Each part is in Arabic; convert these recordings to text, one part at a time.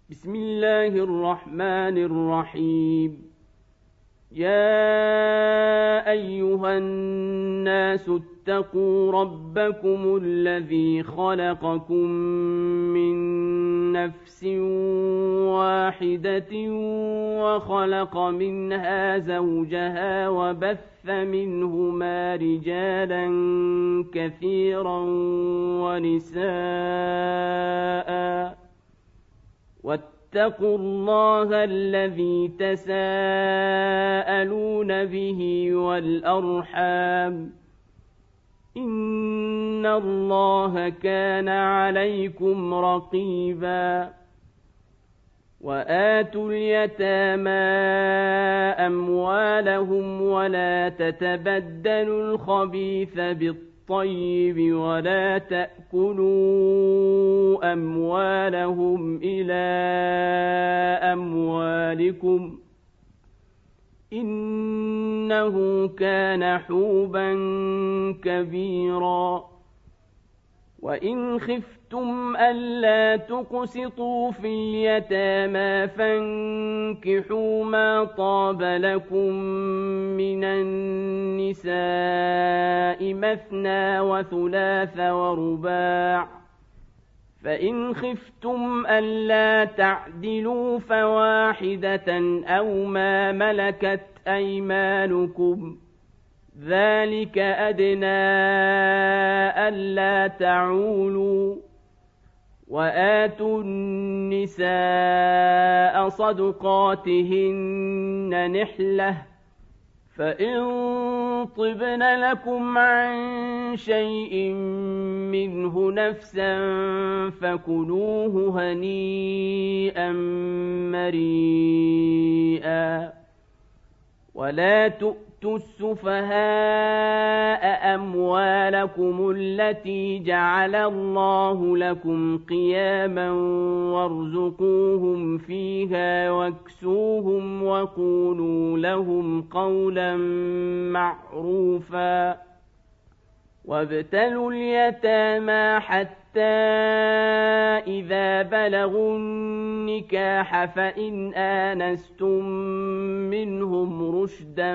بسم الله الرحمن الرحيم. يا أيها الناس اتقوا ربكم الذي خلقكم من نفس واحدة وخلق منها زوجها وبث منهما رجالا كثيرا ونساء واتقوا الله الذي تساءلون به والأرحام إن الله كان عليكم رقيبا. وآتوا اليتامى أموالهم ولا تتبدلوا الخبيث بالطيب ولا تأكلوا أموالهم إلى أموالكم إنه كان حوبا كبيرا. وإن خفتم ألا تقسطوا في اليتامى فانكحوا ما طاب لكم من النساء مثنى وثلاث ورباع، فإن خفتم ألا تعدلوا فواحدة أو ما ملكت أيمانكم ذلك أدنى ألا تعولوا. وآتوا النساء صدقاتهن نحلة، فإن طبن لكم عن شيء منه نفسا فكلوه هنيئا مريئا. ولا تؤتوا السفهاء أموالكم التي جعل الله لكم قياما وارزقوهم فيها واكسوهم وقولوا لهم قولا معروفا. وابتلوا اليتامى حتى إذا بلغوا النكاح فإن آنستم منهم رشدا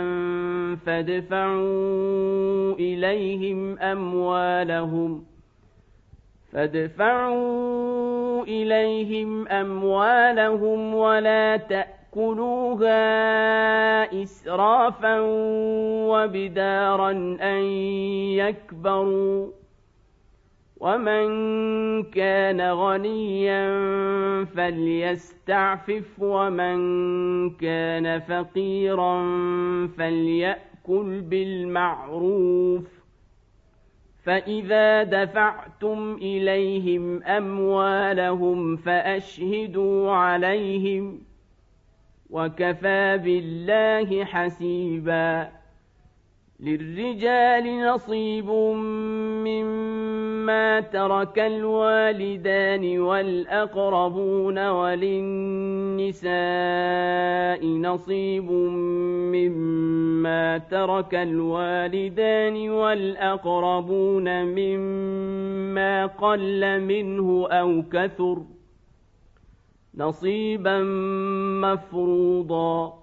فادفعوا إليهم أموالهم ولا تأكلوها إسرافا وبدارا أن يكبروا. ومن كان غنيا فليستعفف ومن كان فقيرا فليأكل بالمعروف. فإذا دفعتم إليهم أموالهم فأشهدوا عليهم وكفى بالله حسيبا. للرجال نصيب مما ترك الوالدان والأقربون وللنساء نصيب مما ترك الوالدان والأقربون مما قل منه أو كثر نصيبا مفروضا.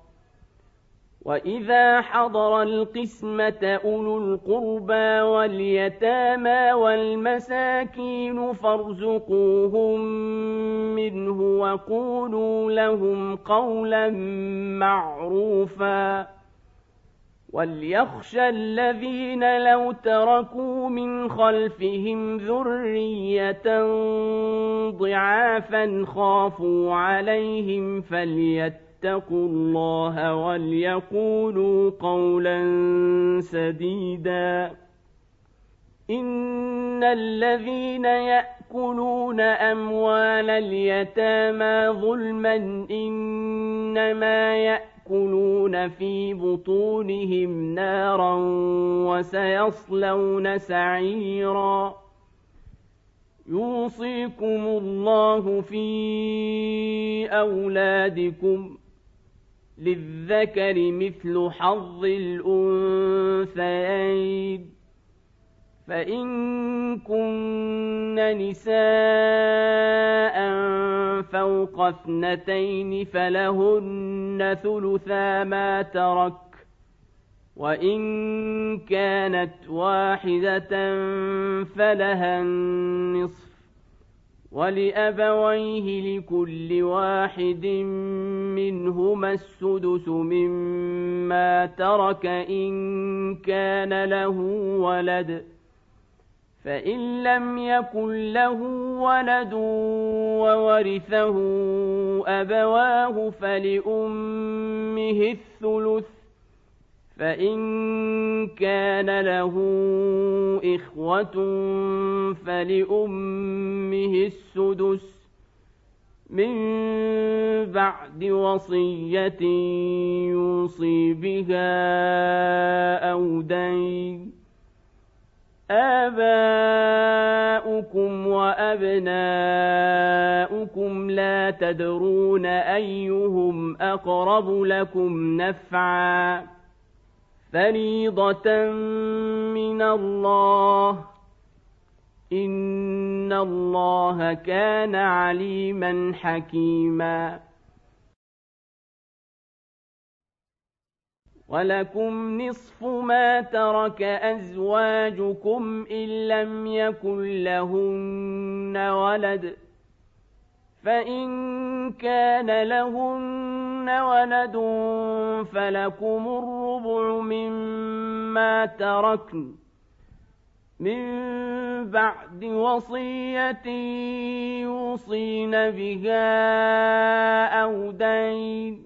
وإذا حضر القسمة أولو القربى واليتامى والمساكين فارزقوهم منه وقولوا لهم قولا معروفا. وليخشى الذين لو تركوا من خلفهم ذرية ضعافا خافوا عليهم فليتقوا الله وليقولوا قولا سديدا. إن الذين يأكلون أموال اليتامى ظلما إنما يأكلون في بطونهم نارا وسيصلون سعيرا. يوصيكم الله في أولادكم للذكر مثل حظ الأنثيين، فإن كن نساء فوق اثنتين فلهن ثلثا ما ترك، وإن كانت واحدة فلها النصف، ولأبويه لكل واحد منهما السدس مما ترك إن كان له ولد، فإن لم يكن له ولد وورثه أبواه فلأمه الثلث، فإن كان له إخوة فلأمه السدس من بعد وصية يوصي بها أو دين. آباؤكم وأبناؤكم لا تدرون أيهم أقرب لكم نفعا، فريضة من الله، إن الله كان عليما حكيما. ولكم نصف ما ترك أزواجكم إن لم يكن لهن ولد، فإن كان لهن ولد فلكم الربع مما تركن من بعد وصية يوصين بها أو دين،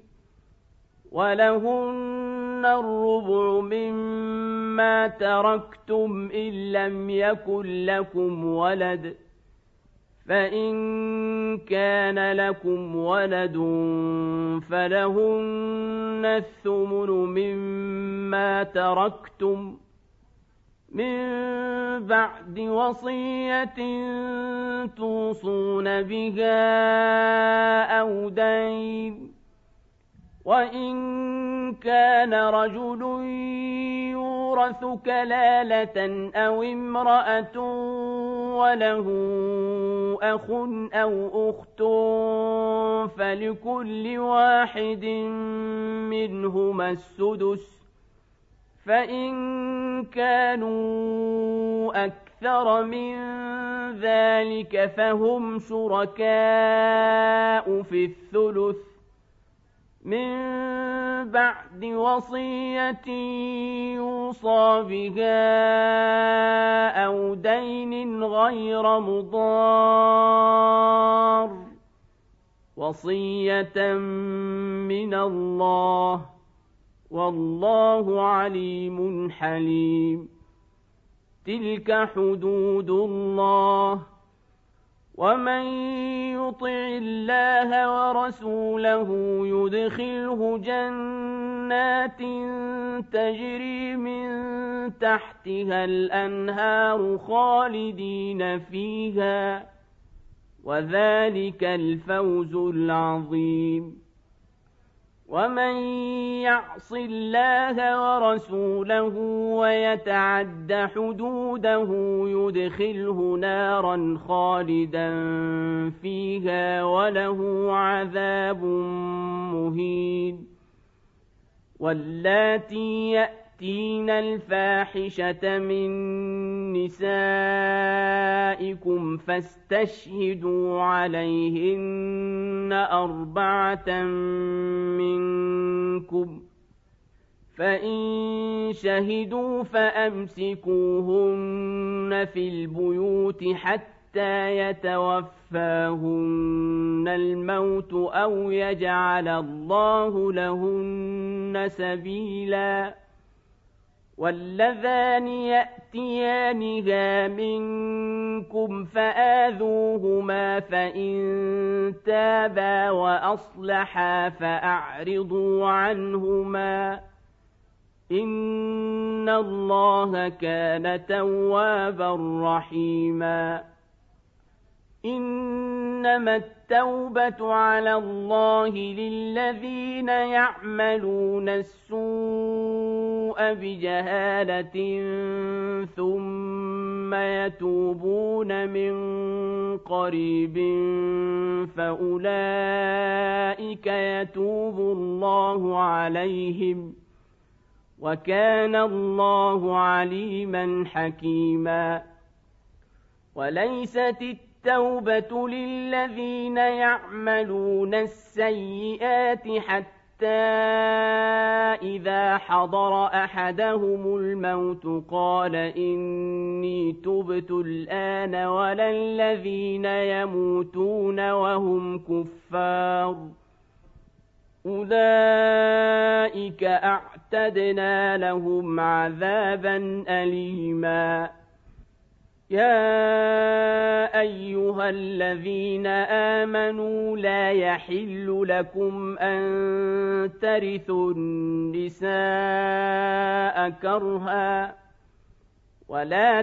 ولهن الربع مما تركتم إن لم يكن لكم ولد، فإن كان لكم ولد فلهن الثمن مما تركتم من بعد وصية توصون بها أو دين، وإن كان رجل يورث كلالة أو امرأة وله أخ أو أخت فلكل واحد منهما السدس، فإن كانوا أكثر من ذلك فهم شركاء في الثلث من بعد وصية يوصى بها أو دين غير مضار، وصية من الله، والله عليم حليم. تلك حدود الله، ومن يطع الله ورسوله يدخله جنات تجري من تحتها الأنهار خالدين فيها، وذلك الفوز العظيم. ومن يعص الله ورسوله ويتعد حدوده يدخله نارا خالدا فيها وله عذاب مهين. واللاتي يأتين الفاحشة من نسائكم فاستشهدوا عليهن 4 منكم، فإن شهدوا فأمسكوهن في البيوت حتى يتوفاهن الموت أو يجعل الله لهن سبيلا. واللذان يأتيانها منكم فآذوهما، فإن تابا وأصلحا فأعرضوا عنهما، إن الله كان توابا رحيما. إنما التوبة على الله للذين يعملون السوء السوء بجهالة ثم يتوبون من قريب فأولئك يتوب الله عليهم وكان الله عليما حكيما. وليست التوبة للذين يعملون السيئات حتى إذا حضر أحدهم الموت قال إني تبت الآن ولا الذين يموتون وهم كفار أولئك أعتدنا لهم عذابا أليما. يا أيها الذين آمنوا لا يحل لكم أن ترثوا النساء كرها ولا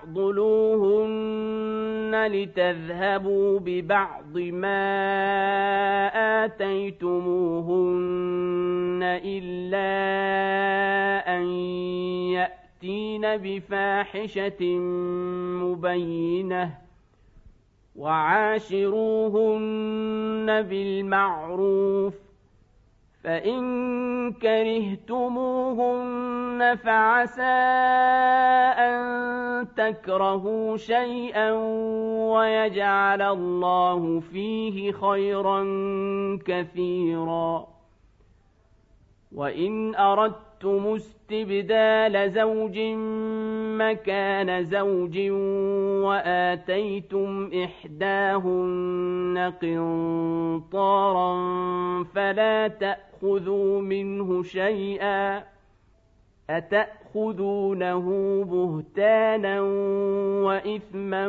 تعضلوهن لتذهبوا ببعض ما آتيتموهن إلا أن يأتين بفاحشة مبينة وعاشروهن بالمعروف فإن كرهتموهن فعسى أن تكرهوا شيئا ويجعل الله فيه خيرا كثيرا. وإن أردتم استبدال زوج مكان زوج وآتيتم إحداهن قنطارا فلا تأخذوا منه شيئا أتأخذونه بهتانا وإثما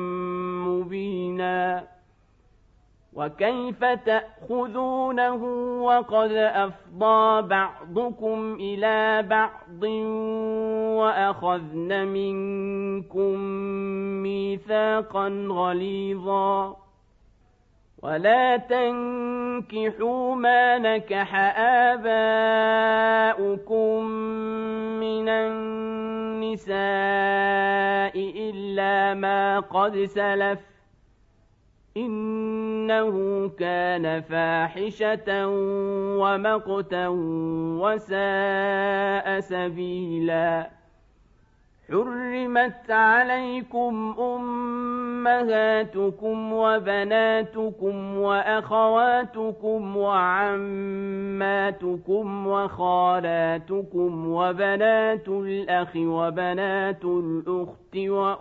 مبينا. وكيف تأخذونه وقد أفضى بعضكم إلى بعض وأخذن منكم ميثاقا غليظا. ولا تنكحوا ما نكح آباؤكم من النساء إلا ما قد سلف إنه كان فاحشة ومقتا وساء سبيلا. حرمت عليكم أمهاتكم وبناتكم وأخواتكم وعماتكم وخالاتكم وبنات الأخ وبنات الأخت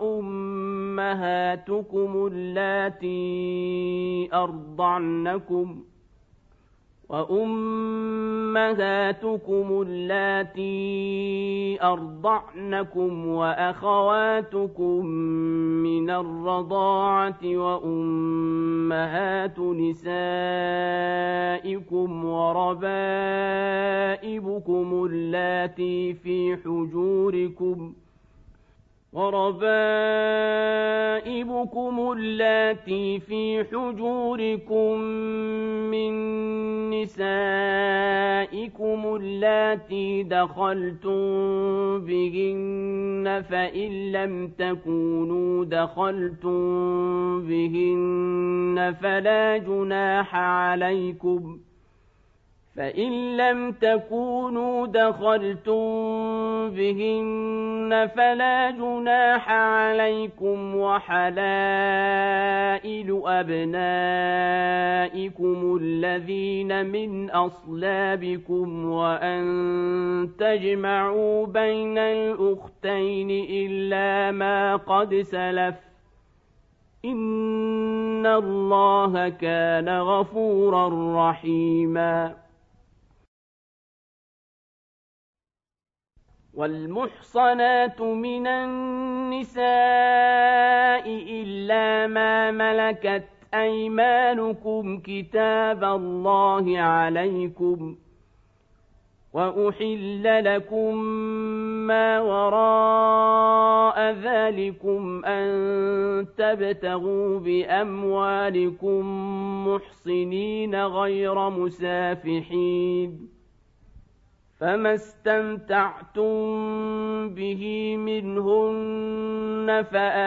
وأمهاتكم اللاتي أرضعنكم وأخواتكم من الرضاعة وأمهات نسائكم وربائبكم اللاتي في حجوركم من نسائكم اللاتي دخلتم بهن فإن لم تكونوا دخلتم بهن فلا جناح عليكم وحلائل أبنائكم الذين من أصلابكم وأن تجمعوا بين الأختين إلا ما قد سلف إن الله كان غفورا رحيما. والمحصنات من النساء إلا ما ملكت أيمانكم كتاب الله عليكم وأحل لكم ما وراء ذلكم أن تبتغوا بأموالكم محصنين غير مسافحين فما استمتعتم به منهن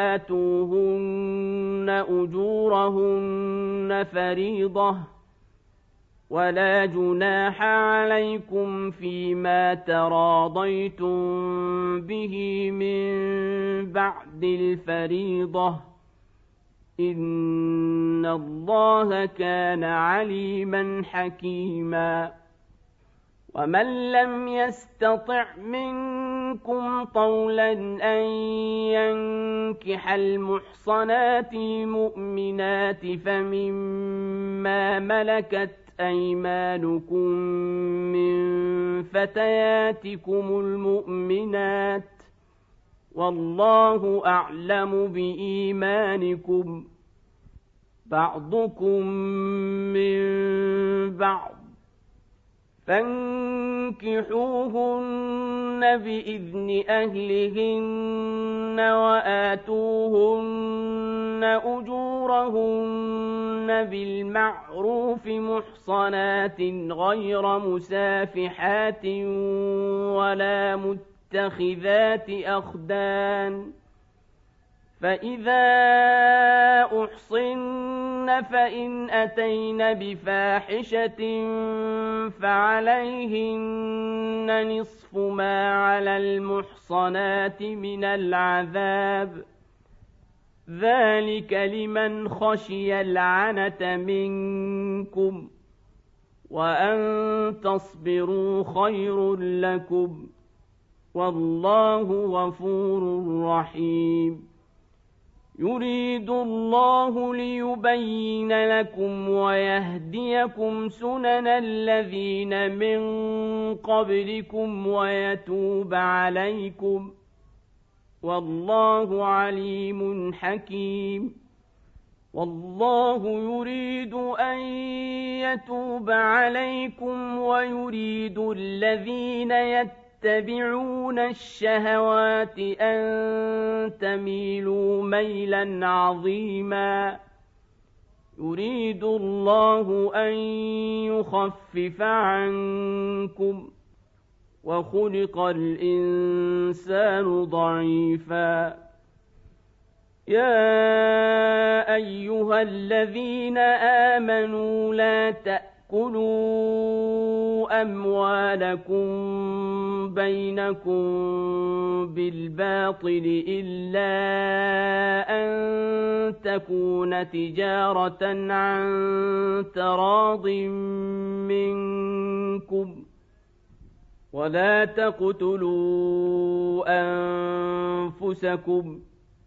فآتوهن أجورهن فريضة ولا جناح عليكم فيما تراضيتم به من بعد الفريضة إن الله كان عليما حكيما ومن لم يستطع منكم طولا أن ينكح المحصنات المؤمنات فمما ملكت أيمانكم من فتياتكم المؤمنات والله أعلم بإيمانكم بعضكم من بعض فانكحوهن بإذن أهلهن وآتوهن أجورهن بالمعروف محصنات غير مسافحات ولا متخذات أخدان فإذا أحصن فإن أتين بفاحشة فعليهن نصف ما على المحصنات من العذاب ذلك لمن خشي العنة منكم وأن تصبروا خير لكم والله غفور رحيم يريد الله ليبين لكم ويهديكم سنن الذين من قبلكم ويتوب عليكم والله عليم حكيم والله يريد أن يتوب عليكم ويريد الذين يتبعون الشهوات أن تميلوا ميلا عظيما يريد الله أن يخفف عنكم وخلق الإنسان ضعيفا يا أيها الذين آمنوا لا تأكلوا أموالكم بينكم بالباطل إلا أن تكون تجارة عن تراض منكم ولا تقتلوا أنفسكم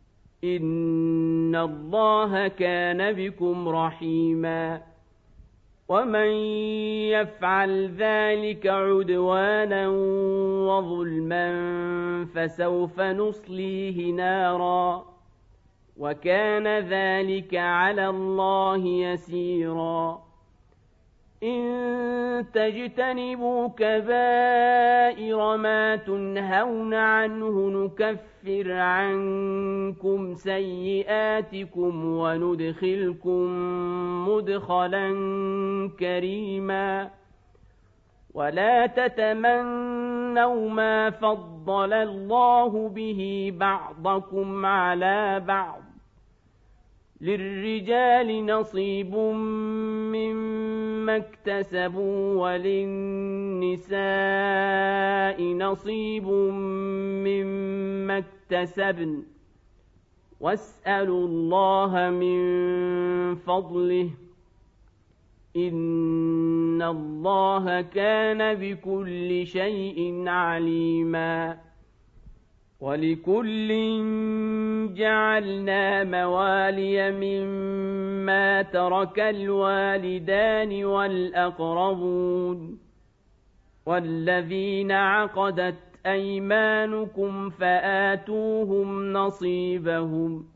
إن الله كان بكم رحيما ومن يفعل ذلك عدوانا وظلما فسوف نصليه نارا وكان ذلك على الله يسيرا إن تجتنبوا كبائر ما تنهون عنه نكفر عنكم سيئاتكم وندخلكم مدخلا كريما ولا تتمنوا ما فضل الله به بعضكم على بعض للرجال نصيب مما اكتسبوا وللنساء نصيب مما اكتسبن واسألوا الله من فضله إن الله كان بكل شيء عليما ولكل جعلنا موالي مما ترك الوالدان والأقربون والذين عقدت أيمانكم فآتوهم نصيبهم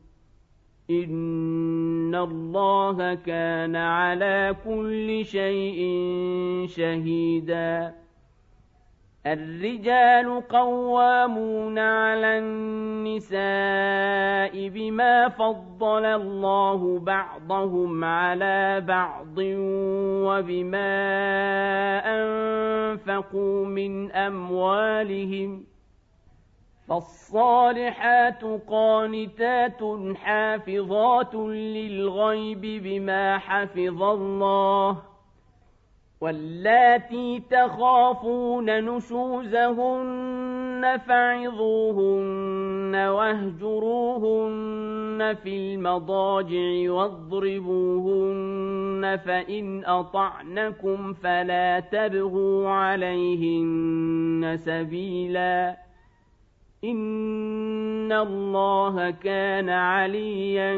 إن الله كان على كل شيء شهيدا الرجال قوامون على النساء بما فضل الله بعضهم على بعض وبما أنفقوا من أموالهم فالصالحات قانتات حافظات للغيب بما حفظ الله واللاتي تخافون نشوزهن فعظوهن واهجروهن في المضاجع واضربوهن فإن أطعنكم فلا تبغوا عليهن سبيلا إن الله كان عليا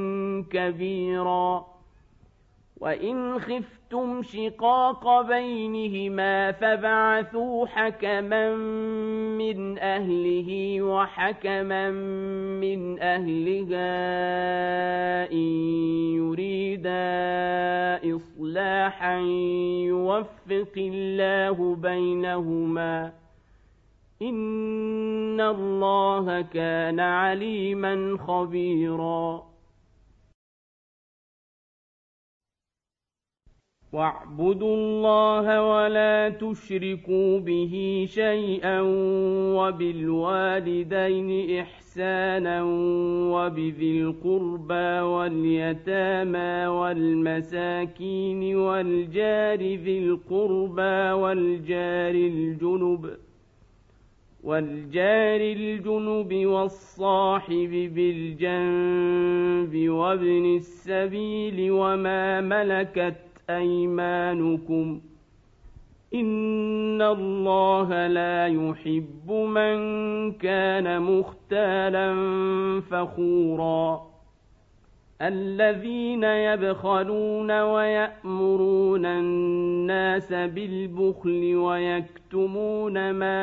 كبيرا وإن خفتم شقاق بينهما فبعثوا حكما من أهله وحكما من أهلها إن يريدا إصلاحا يوفق الله بينهما إن الله كان عليما خبيرا واعبدوا الله ولا تشركوا به شيئا وبالوالدين إحسانا وبذي القربى واليتامى والمساكين والجار ذي القربى والجار الجنب والصاحب بالجنب وابن السبيل وما ملكت أيمانكم إن الله لا يحب من كان مختالا فخورا الذين يبخلون ويأمرون الناس بالبخل ويكتمون ما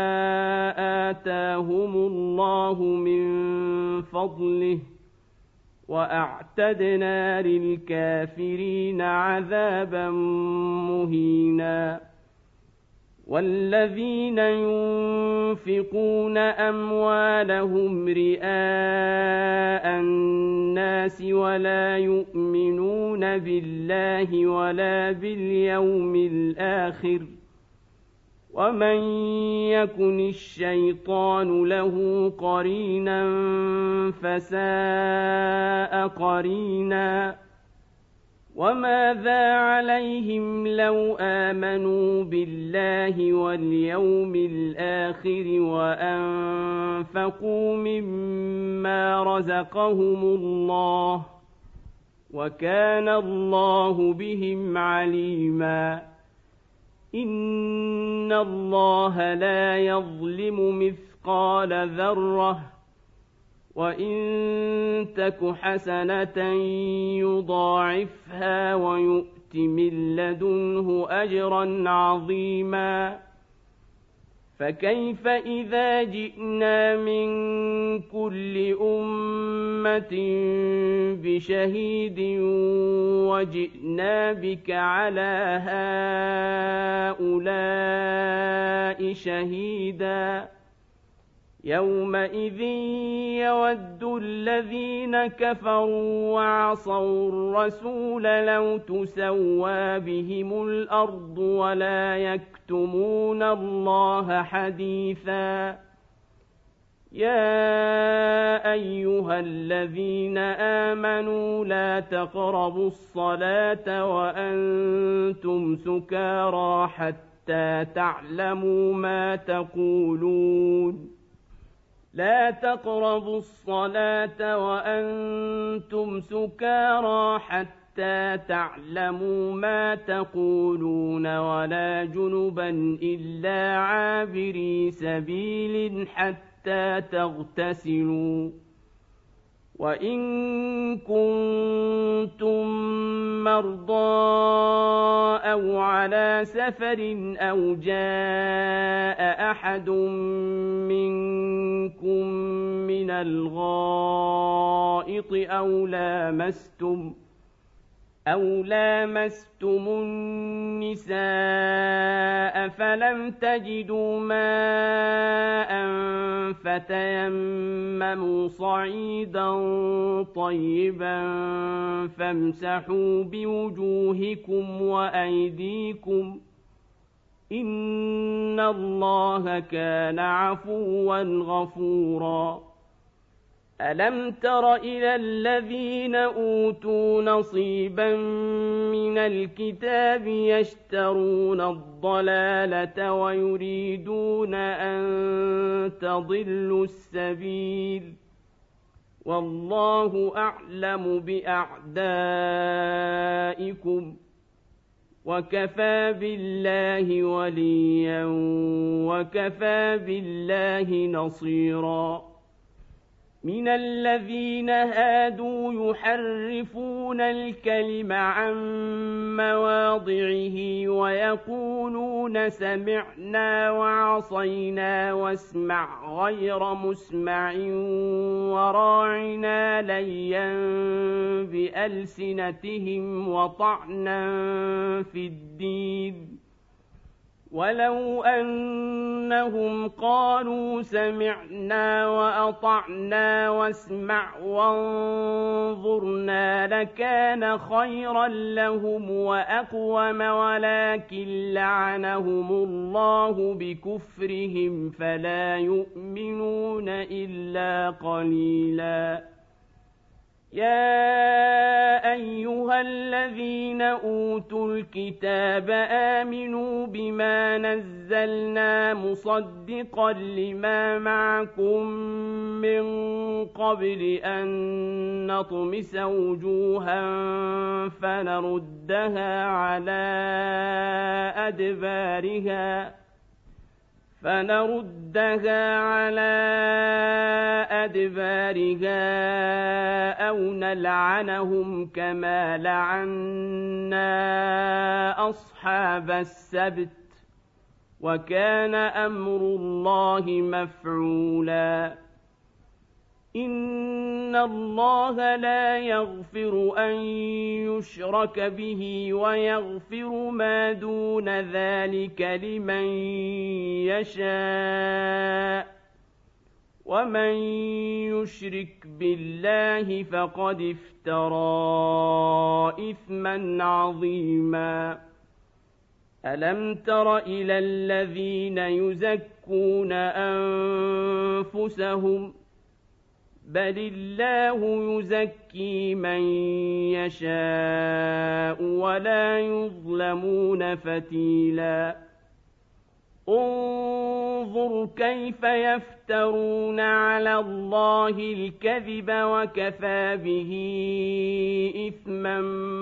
آتاهم الله من فضله وأعتدنا للكافرين عذابا مهينا والذين ينفقون أموالهم رئاء الناس ولا يؤمنون بالله ولا باليوم الآخر ومن يكن الشيطان له قرينا فساء قرينا وماذا عليهم لو آمنوا بالله واليوم الآخر وأنفقوا مما رزقهم الله وكان الله بهم عليما إن الله لا يظلم مثقال ذرة وإن تك حسنة يضاعفها ويؤت من لدنه أجرا عظيما فكيف إذا جئنا من كل أمة بشهيد وجئنا بك على هؤلاء شهيدا يومئذ يود الذين كفروا وعصوا الرسول لو تسوى بهم الأرض ولا يكتمون الله حديثا يا أيها الذين آمنوا لا تقربوا الصلاة وأنتم سكارى حتى تعلموا ما تقولون لا تقربوا الصلاة وأنتم سكارى حتى تعلموا ما تقولون ولا جنبا إلا عابري سبيل حتى تغتسلوا وإن كنتم مرضى أو على سفر أو جاء أحد منكم من الغائط أو لامستم النساء فلم تجدوا ماء فتيمموا صعيدا طيبا فامسحوا بوجوهكم وأيديكم إن الله كان عفوا غفورا ألم تر إلى الذين أوتوا نصيبا من الكتاب يشترون الضلالة ويريدون أن تضلوا السبيل والله أعلم بأعدائكم وكفى بالله وليا وكفى بالله نصيرا من الذين هادوا يحرفون الكلم عن مواضعه ويقولون سمعنا وعصينا واسمع غير مسمع وراعنا ليا بألسنتهم وطعنا في الدين ولو أنهم قالوا سمعنا وأطعنا واسمع وانظرنا لكان خيرا لهم وأقوم ولكن لعنهم الله بكفرهم فلا يؤمنون إلا قليلا يا أيها الذين أوتوا الكتاب آمنوا بما نزلنا مصدقا لما معكم من قبل أن نطمس وجوها فنردها على أدبارها أو نلعنهم كما لعنا أصحاب السبت وكان أمر الله مفعولا إن الله لا يغفر أن يشرك به ويغفر ما دون ذلك لمن يشاء ومن يشرك بالله فقد افترى إثما عظيما ألم تر إلى الذين يزكون أنفسهم بل الله يزكي من يشاء ولا يظلمون فتيلا انظر كيف يفترون على الله الكذب وكفى به إثما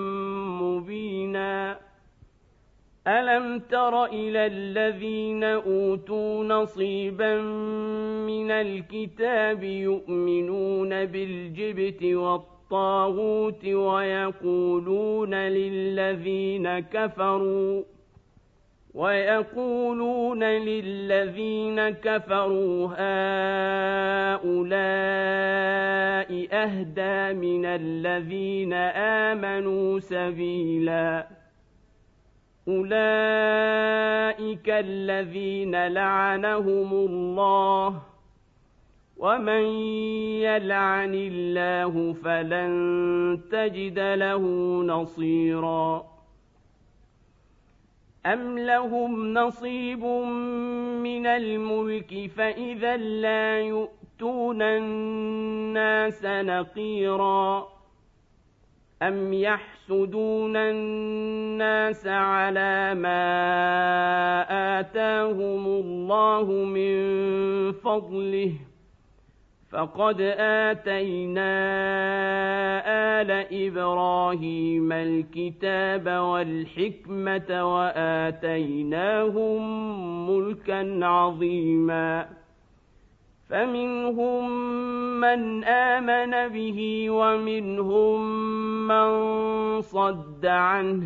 مبينا ألم تر إلى الذين أوتوا نصيبا من الكتاب يؤمنون بالجبت والطاغوت ويقولون للذين كفروا هؤلاء أهدى من الذين آمنوا سبيلا أولئك الذين لعنهم الله ومن يلعن الله فلن تجد له نصيرا أم لهم نصيب من الملك فإذا لا يؤتون الناس نقيرا أم يحسدون الناس على ما آتاهم الله من فضله فقد آتينا آل إبراهيم الكتاب والحكمة وآتيناهم ملكا عظيما فمنهم من آمن به ومنهم من صد عنه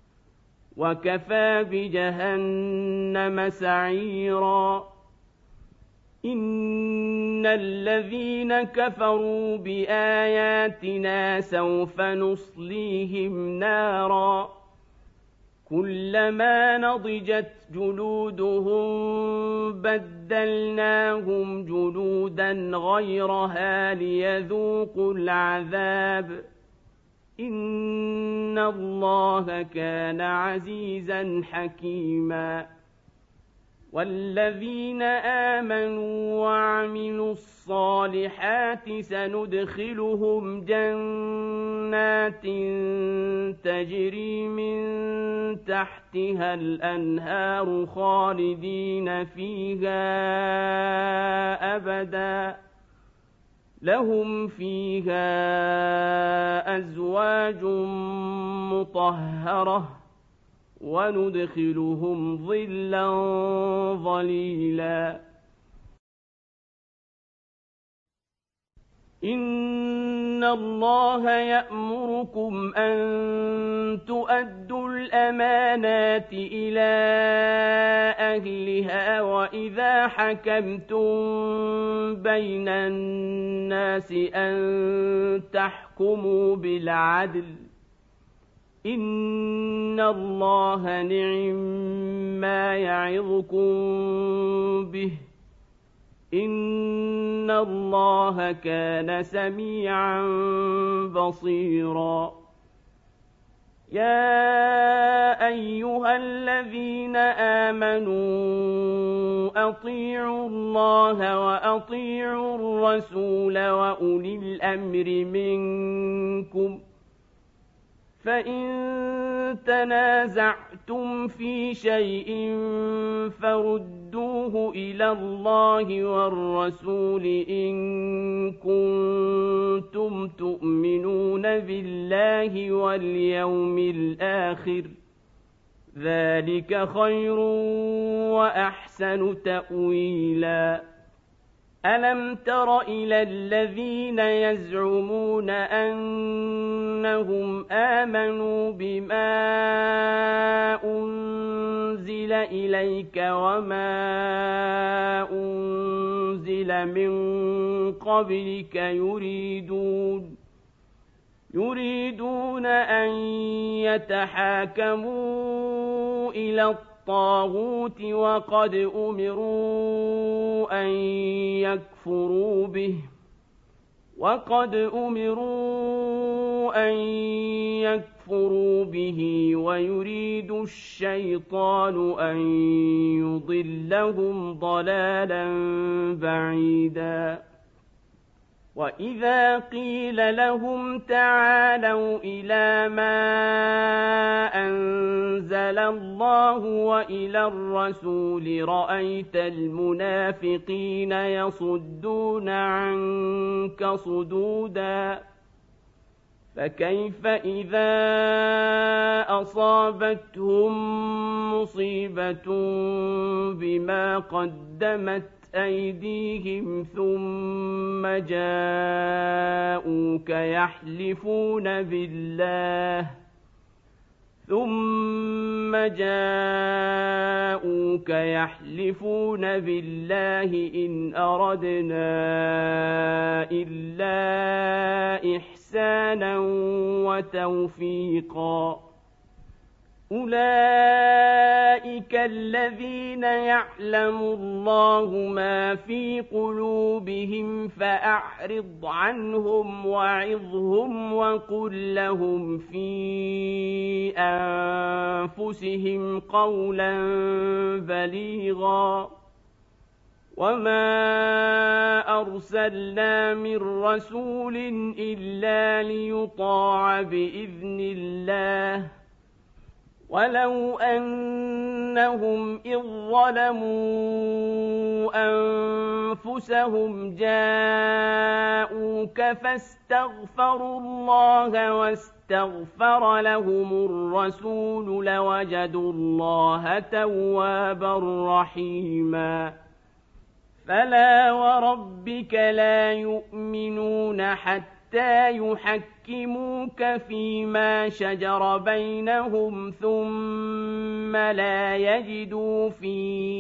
وكفى بجهنم سعيرا إن إن الذين كفروا بآياتنا سوف نصليهم نارا كلما نضجت جلودهم بدلناهم جلودا غيرها ليذوقوا العذاب إن الله كان عزيزا حكيما والذين آمنوا وعملوا الصالحات سندخلهم جنات تجري من تحتها الأنهار خالدين فيها أبدا لهم فيها أزواج مطهرة وندخلهم ظلا ظليلا إن الله يأمركم أن تؤدوا الأمانات إلى أهلها وإذا حكمتم بين الناس أن تحكموا بالعدل إن الله نعم ما يعظكم به إن الله كان سميعا بصيرا يا أيها الذين آمنوا أطيعوا الله وأطيعوا الرسول وأولي الأمر منكم فإن تنازعتم في شيء فردوه إلى الله والرسول إن كنتم تؤمنون بالله واليوم الآخر ذلك خير وأحسن تأويلا ألم تر إلى الذين يزعمون أنهم آمنوا بما أنزل إليك وما أنزل من قبلك يريدون أن يتحاكموا إلى الطاغوت وقد أمروا أن يكفروا به ويريد الشيطان أن يضلهم ضلالا بعيدا وإذا قيل لهم تعالوا إلى ما أنزل الله وإلى الرسول رأيت المنافقين يصدون عنك صدودا فكيف إذا أصابتهم مصيبة بما قدمت أيديهم ثم جاءوك يحلفون بالله إن أردنا إلا إحسانا وتوفيقا أولئك الذين يعلم الله ما في قلوبهم فأعرض عنهم وعظهم وقل لهم في أنفسهم قولا بليغا وما أرسلنا من رسول إلا ليطاع بإذن الله ولو أنهم إذ ظلموا أنفسهم جاءوك فاستغفروا الله واستغفر لهم الرسول لوجدوا الله توابا رحيما فلا وربك لا يؤمنون حتى حتى يحكموك فيما شجر بينهم ثم لا يجدوا في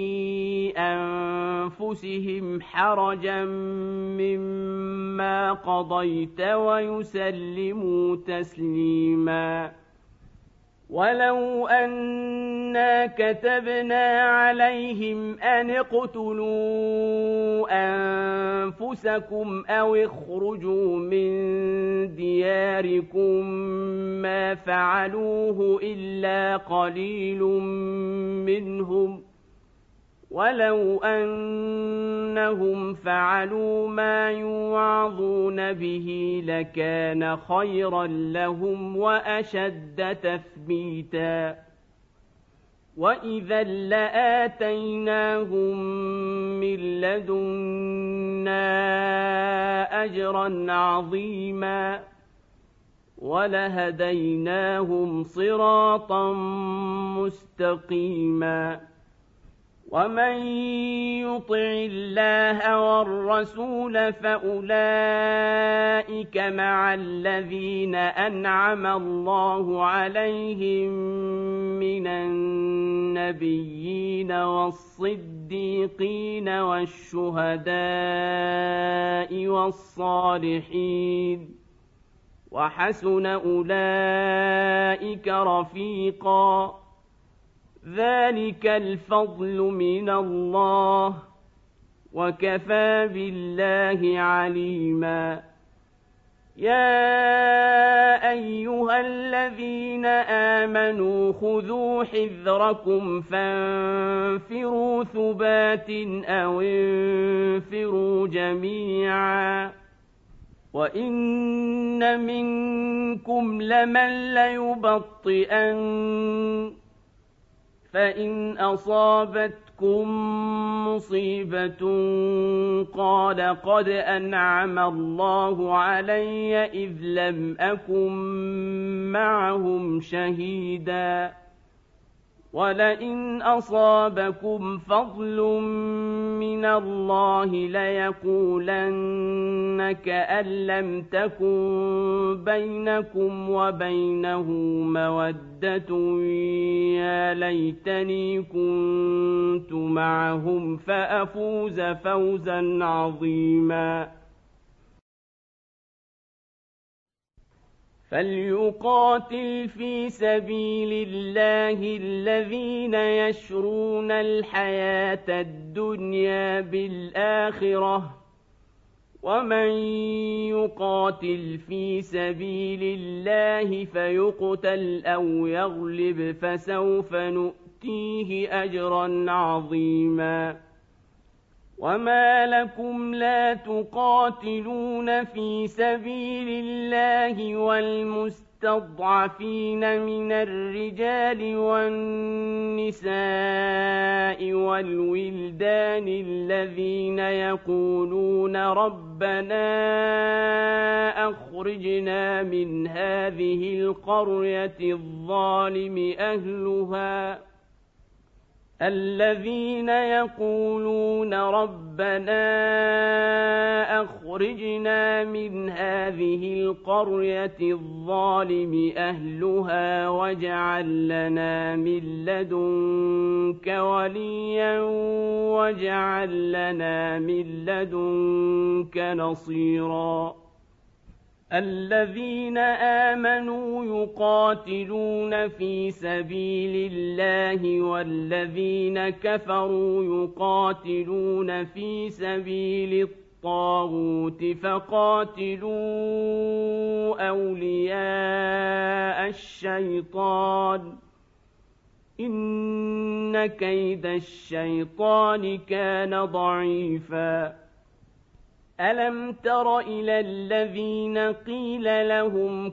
أنفسهم حرجا مما قضيت ويسلموا تسليما. ولو أنا كتبنا عليهم أن اقتلوا أنفسكم أو اخرجوا من دياركم ما فعلوه إلا قليل منهم، ولو أنهم فعلوا ما يوعظون به لكان خيرا لهم وأشد تثبيتا. وإذا لآتيناهم من لدنا أجرا عظيما ولهديناهم صراطا مستقيما. ومن يطع الله والرسول فأولئك مع الذين أنعم الله عليهم من النبيين والصديقين والشهداء والصالحين وحسن أولئك رفيقا. ذلك الفضل من الله وكفى بالله عليما. يا أيها الذين آمنوا خذوا حذركم فانفروا ثبات أو انفروا جميعا وإن منكم لمن ليبطئن فإن أصابتكم مصيبة قال قد أنعم الله علي إذ لم أكن معهم شهيدا ولئن أصابكم فضل من الله ليقولن كأن لم تكن بينكم وبينه مودة يا ليتني كنت معهم فأفوز فوزا عظيما. فليقاتل في سبيل الله الذين يشرون الحياة الدنيا بالآخرة ومن يقاتل في سبيل الله فيقتل أو يغلب فسوف نؤتيه أجرا عظيما. وما لكم لا تقاتلون في سبيل الله والمستضعفين من الرجال والنساء والولدان الذين يقولون ربنا أخرجنا من هذه القرية الظالم أهلها الذين يقولون ربنا أخرجنا من هذه القرية الظالم أهلها واجعل لنا من لدنك وليا واجعل لنا من لدنك نصيرا. الذين آمنوا يقاتلون في سبيل الله والذين كفروا يقاتلون في سبيل الطاغوت فقاتلوا أولياء الشيطان إن كيد الشيطان كان ضعيفا. ألم تر إلى الذين قيل لهم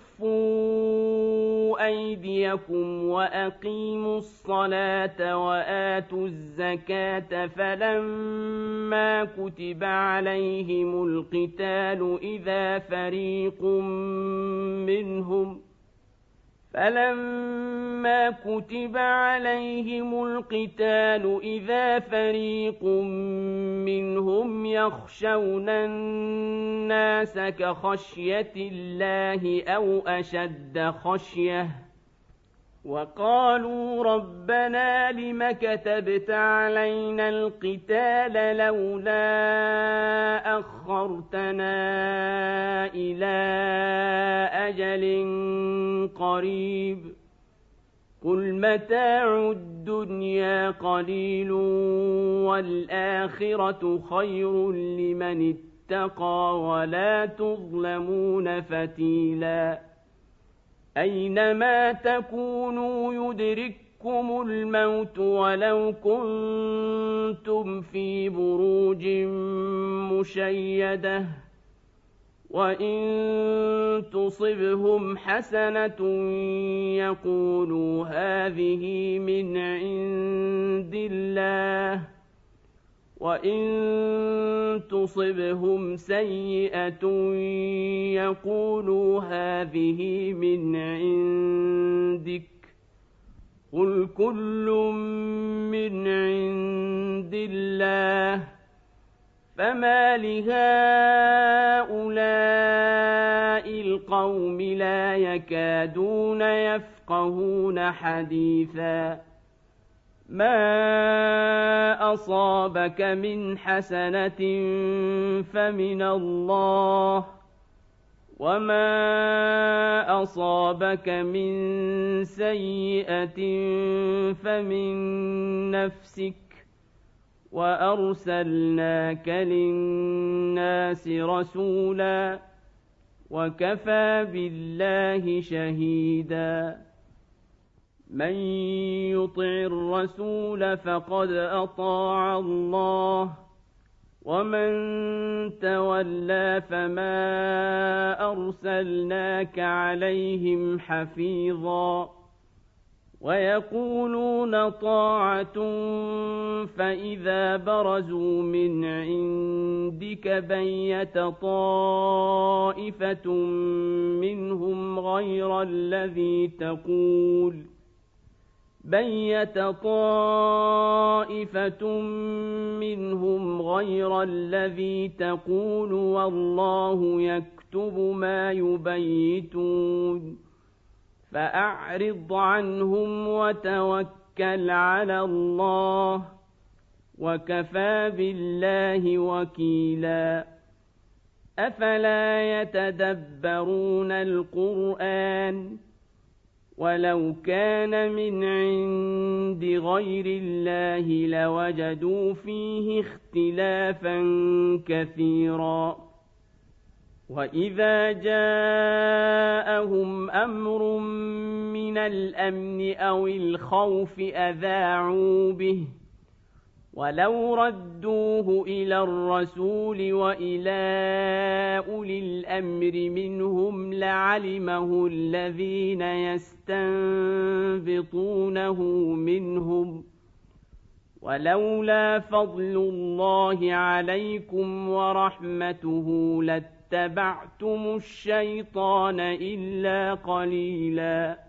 كفوا أيديكم وأقيموا الصلاة وآتوا الزكاة فلما كتب عليهم القتال إذا فريق فلما كتب عليهم القتال إذا فريق منهم يخشون الناس كخشية الله أو أشد خشية وقالوا ربنا لم كتبت علينا القتال لولا أخرتنا إلى أجل قريب قل متاع الدنيا قليل والآخرة خير لمن اتقى ولا تظلمون فتيلا أينما تكونوا يدرككم الموت ولو كنتم في بروج مشيدة وإن تصبهم حسنة يقولوا هذه من عند الله وإن تصبهم سيئة يقولوا هذه من عندك قل كل من عند الله فما لهؤلاء القوم لا يكادون يفقهون حديثا ما أصابك من حسنة فمن الله وما أصابك من سيئة فمن نفسك وأرسلناك للناس رسولا وكفى بالله شهيدا من يطع الرسول فقد أطاع الله ومن تولى فما أرسلناك عليهم حفيظا ويقولون طاعة فإذا برزوا من عندك بيت طائفة منهم غير الذي تقول والله يكتب ما يبيتون فأعرض عنهم وتوكل على الله وكفى بالله وكيلا أفلا يتدبرون القرآن ولو كان من عند غير الله لوجدوا فيه اختلافا كثيرا وإذا جاءهم أمر من الأمن أو الخوف أذاعوا به ولو ردوه إلى الرسول وإلى أولي الأمر منهم لعلمه الذين يستنبطونه منهم ولولا فضل الله عليكم ورحمته لاتبعتم الشيطان إلا قليلا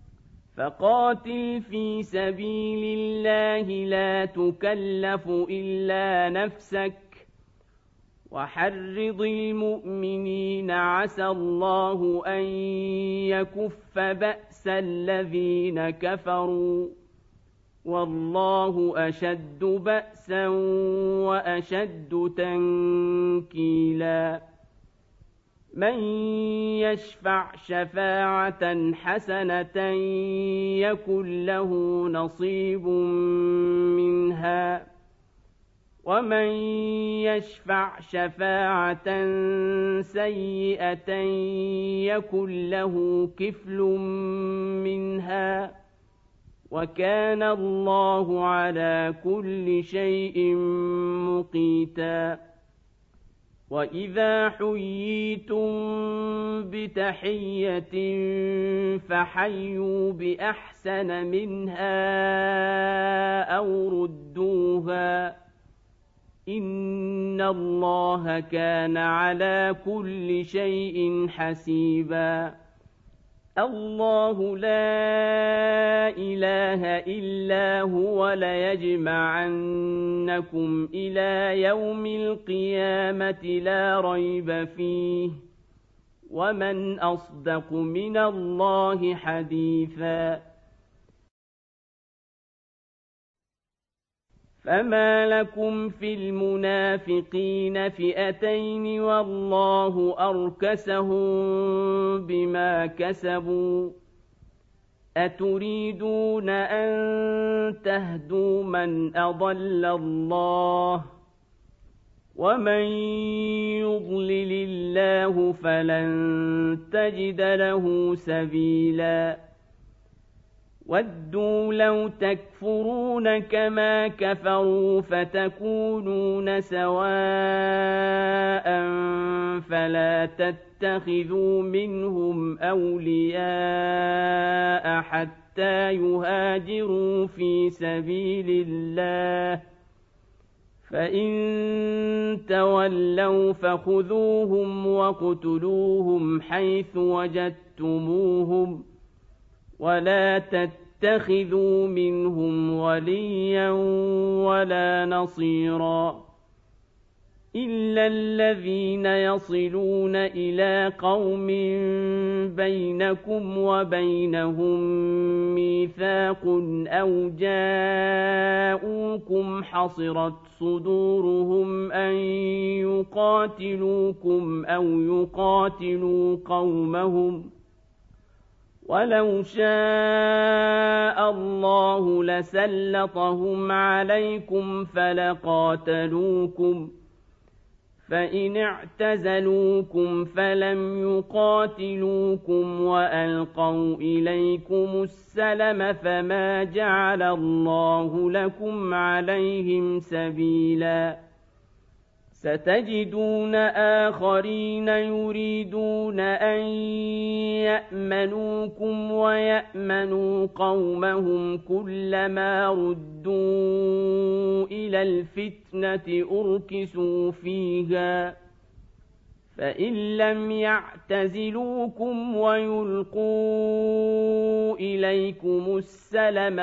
فقاتل في سبيل الله لا تكلف إلا نفسك وحرض المؤمنين عسى الله أن يكف بأس الذين كفروا والله أشد بأسا وأشد تنكيلا من يشفع شفاعة حسنة يكن له نصيب منها ومن يشفع شفاعة سيئة يكن له كفل منها وكان الله على كل شيء مقيتا وإذا حييتم بتحية فحيوا بأحسن منها أو ردوها إن الله كان على كل شيء حسيبا الله لا إله إلا هو ليجمعنكم إلى يوم القيامة لا ريب فيه ومن أصدق من الله حديثا فما لكم في المنافقين فئتين والله أركسهم بما كسبوا أتريدون أن تهدوا من أضل الله ومن يضلل الله فلن تجد له سبيلا ودوا لو تكفرون كما كفروا فتكونون سواء فلا تتخذوا منهم أولياء حتى يهاجروا في سبيل الله فإن تولوا فخذوهم واقتلوهم حيث وجدتموهم ولا تتخذوا منهم وليا ولا نصيرا إلا الذين يصلون إلى قوم بينكم وبينهم ميثاق أو جاءوكم حصرت صدورهم أن يقاتلوكم أو يقاتلوا قومهم ولو شاء الله لسلطهم عليكم فلقاتلوكم فإن اعتزلوكم فلم يقاتلوكم وألقوا إليكم السلم فما جعل الله لكم عليهم سبيلا ستجدون آخرين يريدون أن يأمنوكم ويأمنوا قومهم كلما ردوا إلى الفتنة أركسوا فيها فإن لم يعتزلوكم ويلقوا إليكم السلم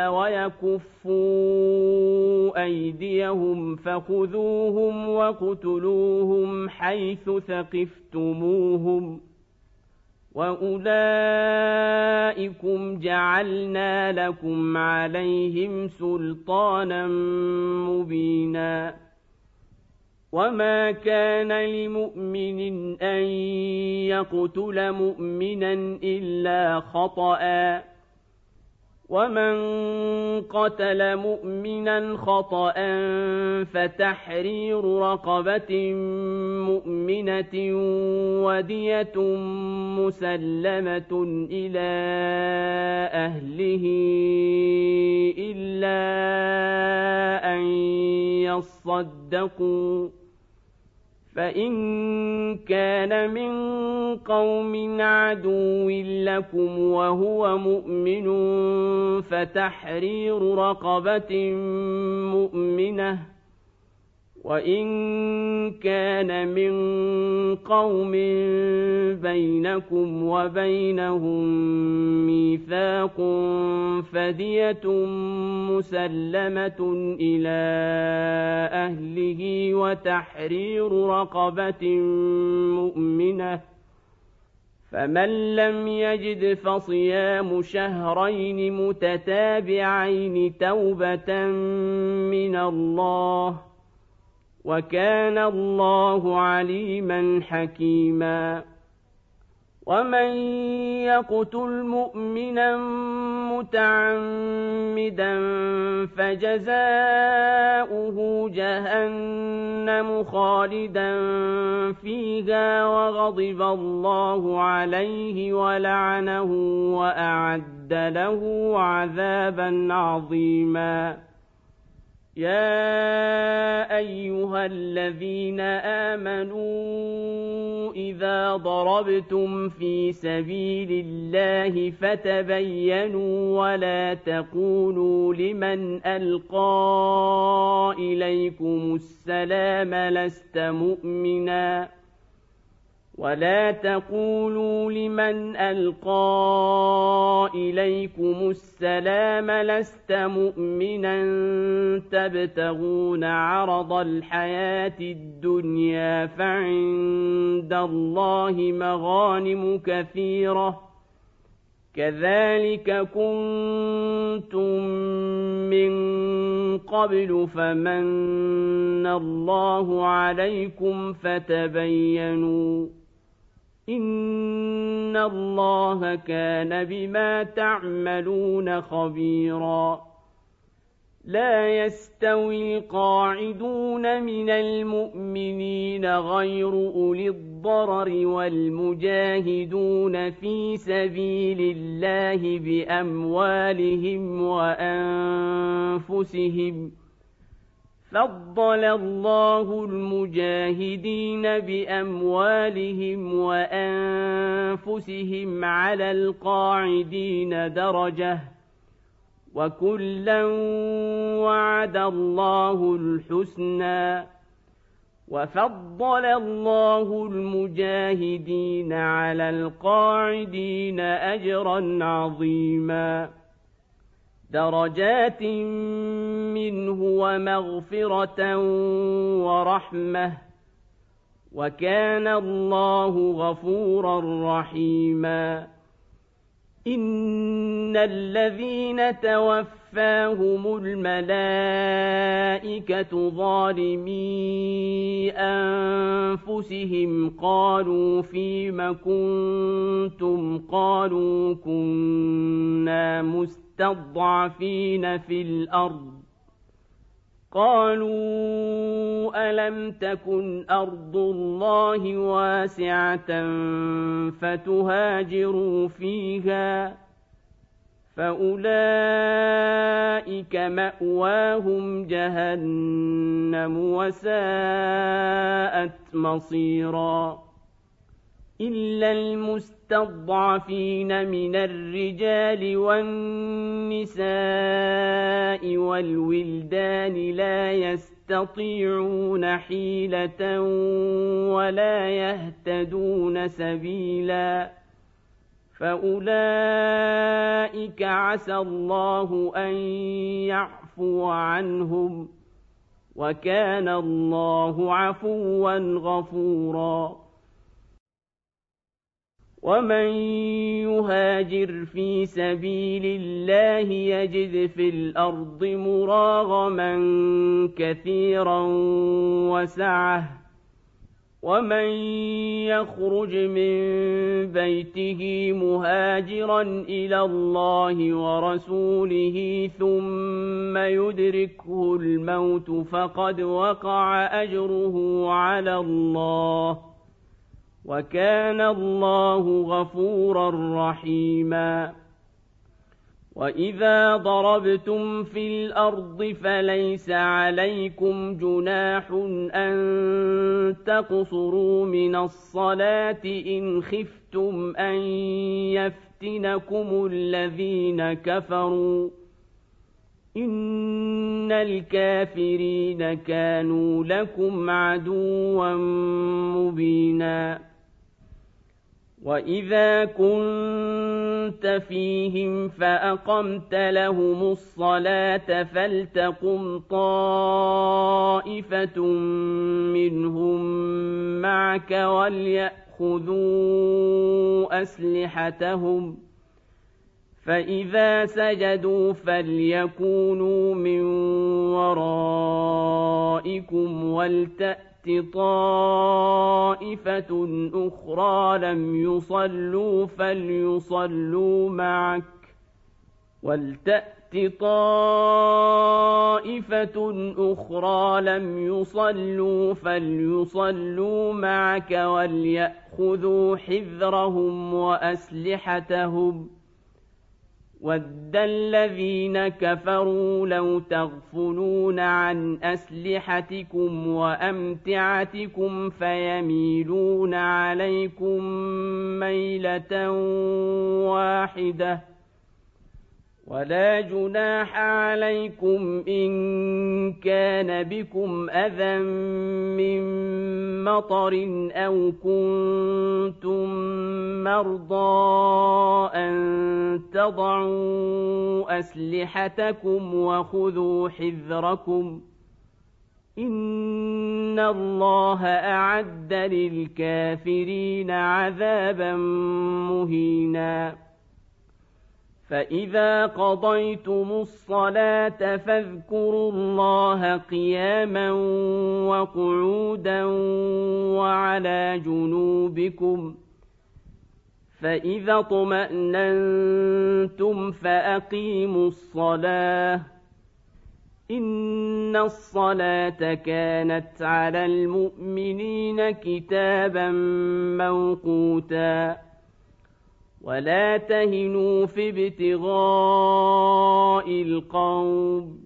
ويكفوا أيديهم فخذوهم واقتلوهم حيث ثقفتموهم وأولئكم جعلنا لكم عليهم سلطانا مبينا وما كان لمؤمن أن يقتل مؤمنا إلا خطأ ومن قتل مؤمنا خطأ فتحرير رقبة مؤمنة ودية مسلمة إلى أهله إلا أن يصدقوا فإن كان من قوم عدو لكم وهو مؤمن فتحرير رقبة مؤمنة وإن كان من قوم بينكم وبينهم ميثاق فدية مسلمة إلى أهله وتحرير رقبة مؤمنة فمن لم يجد فصيام شهرين متتابعين توبة من الله وكان الله عليما حكيما ومن يقتل مؤمنا متعمدا فجزاؤه جهنم خالدا فيها وغضب الله عليه ولعنه وأعد له عذابا عظيما يا أيها الذين آمنوا إذا ضربتم في سبيل الله فتبينوا ولا تقولوا لمن ألقى إليكم السلام لست مؤمنا ولا تقولوا لمن ألقى إليكم السلام لست مؤمنا تبتغون عرض الحياة الدنيا فعند الله مغانم كثيرة كذلك كنتم من قبل فمن الله عليكم فتبينوا إن الله كان بما تعملون خبيرا لا يستوي القاعدون من المؤمنين غير أولي الضرر والمجاهدون في سبيل الله بأموالهم وأنفسهم فضل الله المجاهدين بأموالهم وأنفسهم على القاعدين درجة وكلا وعد الله الحسنى وفضل الله المجاهدين على القاعدين أجرا عظيما درجات منه ومغفرة ورحمة وكان الله غفورا رحيما إن الذين توفاهم الملائكة ظالمي أنفسهم قالوا فيم كنتم قالوا كنا مستضعفين في الأرض قالوا ألم تكن أرض الله واسعة فتهاجروا فيها فأولئك مأواهم جهنم وساءت مصيرا إلا المستضعفين من الرجال والنساء والولدان لا يستطيعون حيلة ولا يهتدون سبيلا فأولئك عسى الله أن يعفو عنهم وكان الله عفوا غفورا ومن يهاجر في سبيل الله يجد في الأرض مراغما كثيرا وسعة ومن يخرج من بيته مهاجرا إلى الله ورسوله ثم يدركه الموت فقد وقع أجره على الله وكان الله غفورا رحيما وإذا ضربتم في الأرض فليس عليكم جناح أن تقصروا من الصلاة إن خفتم أن يفتنكم الذين كفروا إن الكافرين كانوا لكم عدوا مبينا وإذا كنت فيهم فأقمت لهم الصلاة فلتقم طائفة منهم معك وليأخذوا أسلحتهم فإذا سجدوا فليكونوا من ورائكم ولتأت طائفة أخرى لم يصلوا فليصلوا معك وليأخذوا حذرهم وأسلحتهم وَدَّ الَّذِينَ كَفَرُوا لَوْ تَغْفُلُونَ عَنْ أَسْلِحَتِكُمْ وَأَمْتِعَتِكُمْ فَيَمِيلُونَ عَلَيْكُمْ مَيْلَةً وَاحِدَةً ولا جناح عليكم إن كان بكم أذى من مطر أو كنتم مرضى أن تضعوا أسلحتكم وخذوا حذركم إن الله أعد للكافرين عذابا مهينا فإذا قضيتم الصلاة فاذكروا الله قياما وقعودا وعلى جنوبكم فإذا اطمأننتم فأقيموا الصلاة إن الصلاة كانت على المؤمنين كتابا موقوتا ولا تهنوا في ابتغاء القوم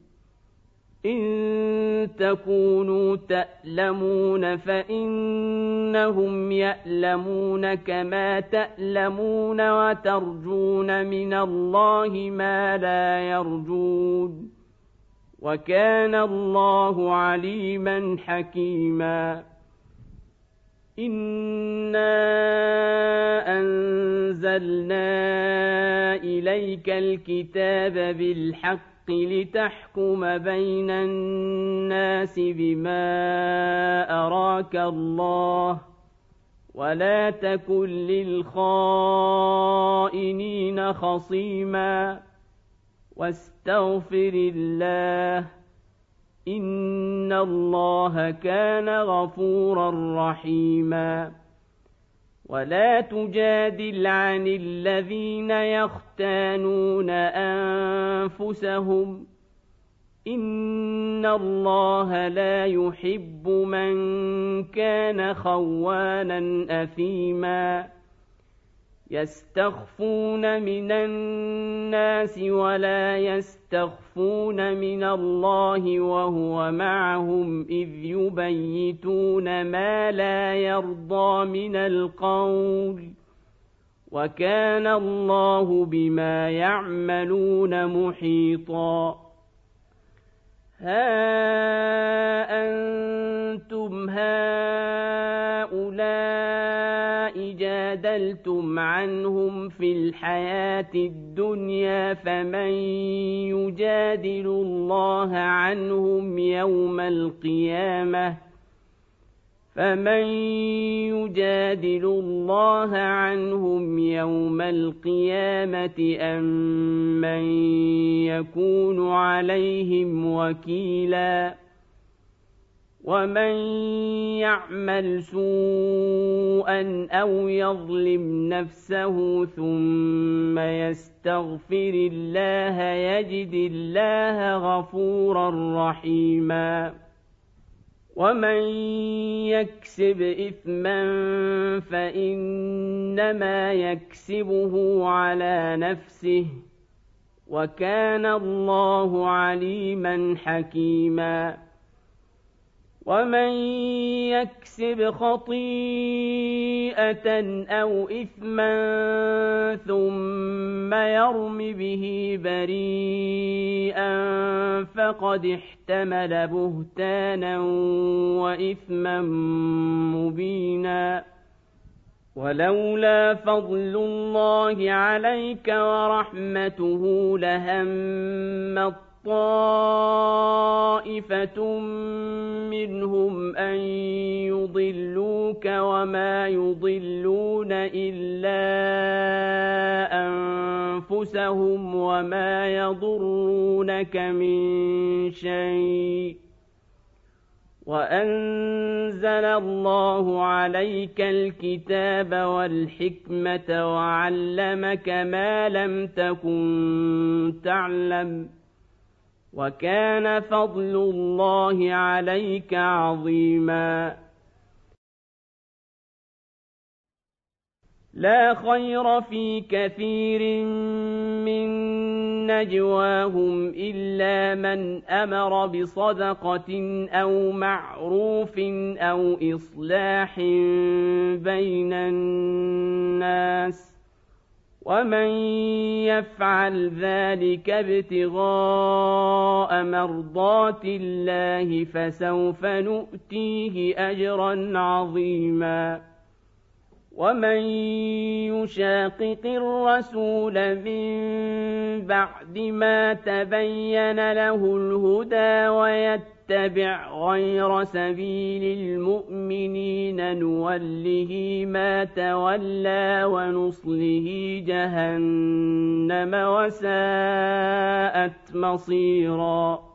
إن تكونوا تألمون فإنهم يألمون كما تألمون وترجون من الله ما لا يرجون وكان الله عليما حكيما إنا أنزلنا إليك الكتاب بالحق لتحكم بين الناس بما أراك الله ولا تكن للخائنين خصيما واستغفر الله إن الله كان غفورا رحيما ولا تجادل عن الذين يختانون أنفسهم إن الله لا يحب من كان خوانا أثيما يستخفون من الناس ولا يستخفون من الله وهو معهم إذ يبيتون ما لا يرضى من القول وكان الله بما يعملون محيطا ها أنتم هؤلاء جادلتم عنهم في الحياة الدنيا فمن يجادل الله عنهم يوم القيامة أم من يكون عليهم وكيلا ومن يعمل سوءا أو يظلم نفسه ثم يستغفر الله يجد الله غفورا رحيما ومن يكسب إثما فإنما يكسبه على نفسه وكان الله عليما حكيما ومن يكسب خطيئة أو إثما ثم يرم به بريئا فقد احتمل بهتانا وإثما مبينا ولولا فضل الله عليك ورحمته لهم طائفة منهم أن يضلوك وما يضلون إلا أنفسهم وما يضرونك من شيء وأنزل الله عليك الكتاب والحكمة وعلمك ما لم تكن تعلم وكان فضل الله عليك عظيما لا خير في كثير من نجواهم إلا من أمر بصدقة أو معروف أو إصلاح بين الناس ومن يفعل ذلك ابتغاء مرضات الله فسوف نؤتيه أجرا عظيما ومن يشاقق الرسول من بعد ما تبين له الهدى ويتبع غير سبيل المؤمنين نوله ما تولى ونصله جهنم وساءت مصيرا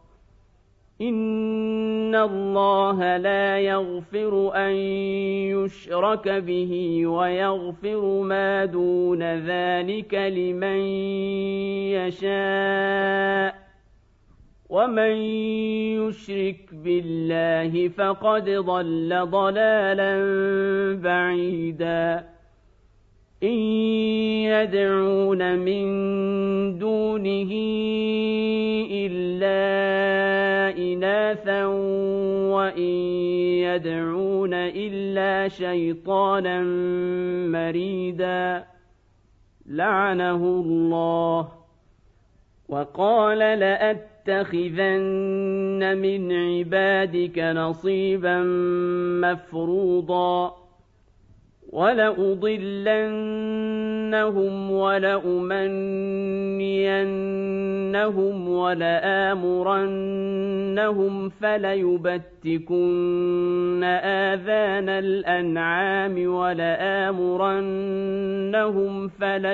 إن الله لا يغفر أن يشرك به ويغفر ما دون ذلك لمن يشاء ومن يشرك بالله فقد ضل ضلالا بعيدا إن يدعون من دونه إلا إناثا وإن يدعون إلا شيطانا مريدا لعنه الله وقال لأتخذن من عبادك نصيبا مفروضا ولأضلنهم ولأمنينهم ولآمرنهم فليبتكن آذان الأنعام ولآمرنهم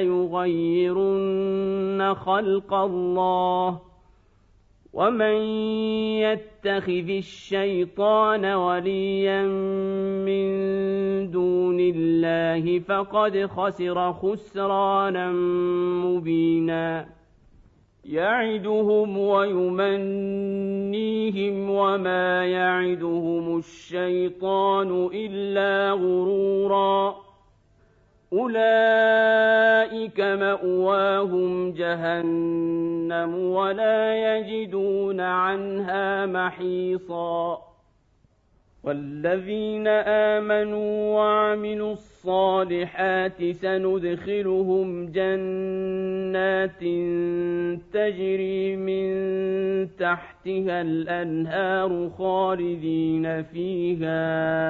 فليغيرن خلق الله ومن يتخذ الشيطان وليا من دون الله فقد خسر خسرانا مبينا يعدهم ويمنيهم وما يعدهم الشيطان إلا غرورا أولئك مأواهم جهنم ولا يجدون عنها محيصا والذين آمنوا وعملوا الصالحات سندخلهم جنات تجري من تحتها الأنهار خالدين فيها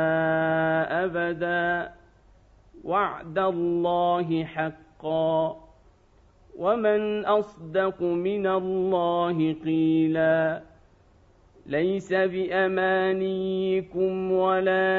أبدا وعد الله حقا ومن أصدق من الله قيلا ليس بأمانيكم ولا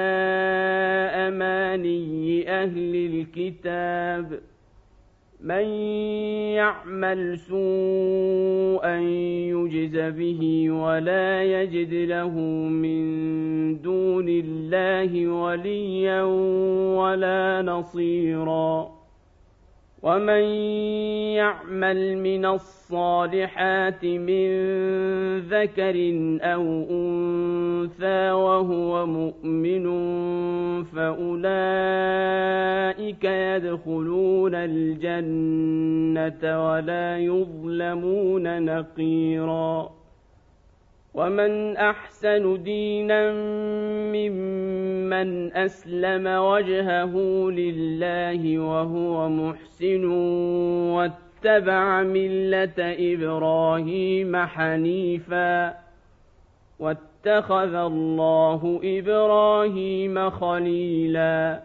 أماني أهل الكتاب من يعمل سوءا يجز به ولا يجد له من دون الله وليا ولا نصيرا ومن يعمل من الصالحات من ذكر أو أنثى وهو مؤمن فأولئك يدخلون الجنة ولا يظلمون نقيرا ومن أحسن دينا ممن أسلم وجهه لله وهو محسن واتبع ملة إبراهيم حنيفا واتخذ الله إبراهيم خليلا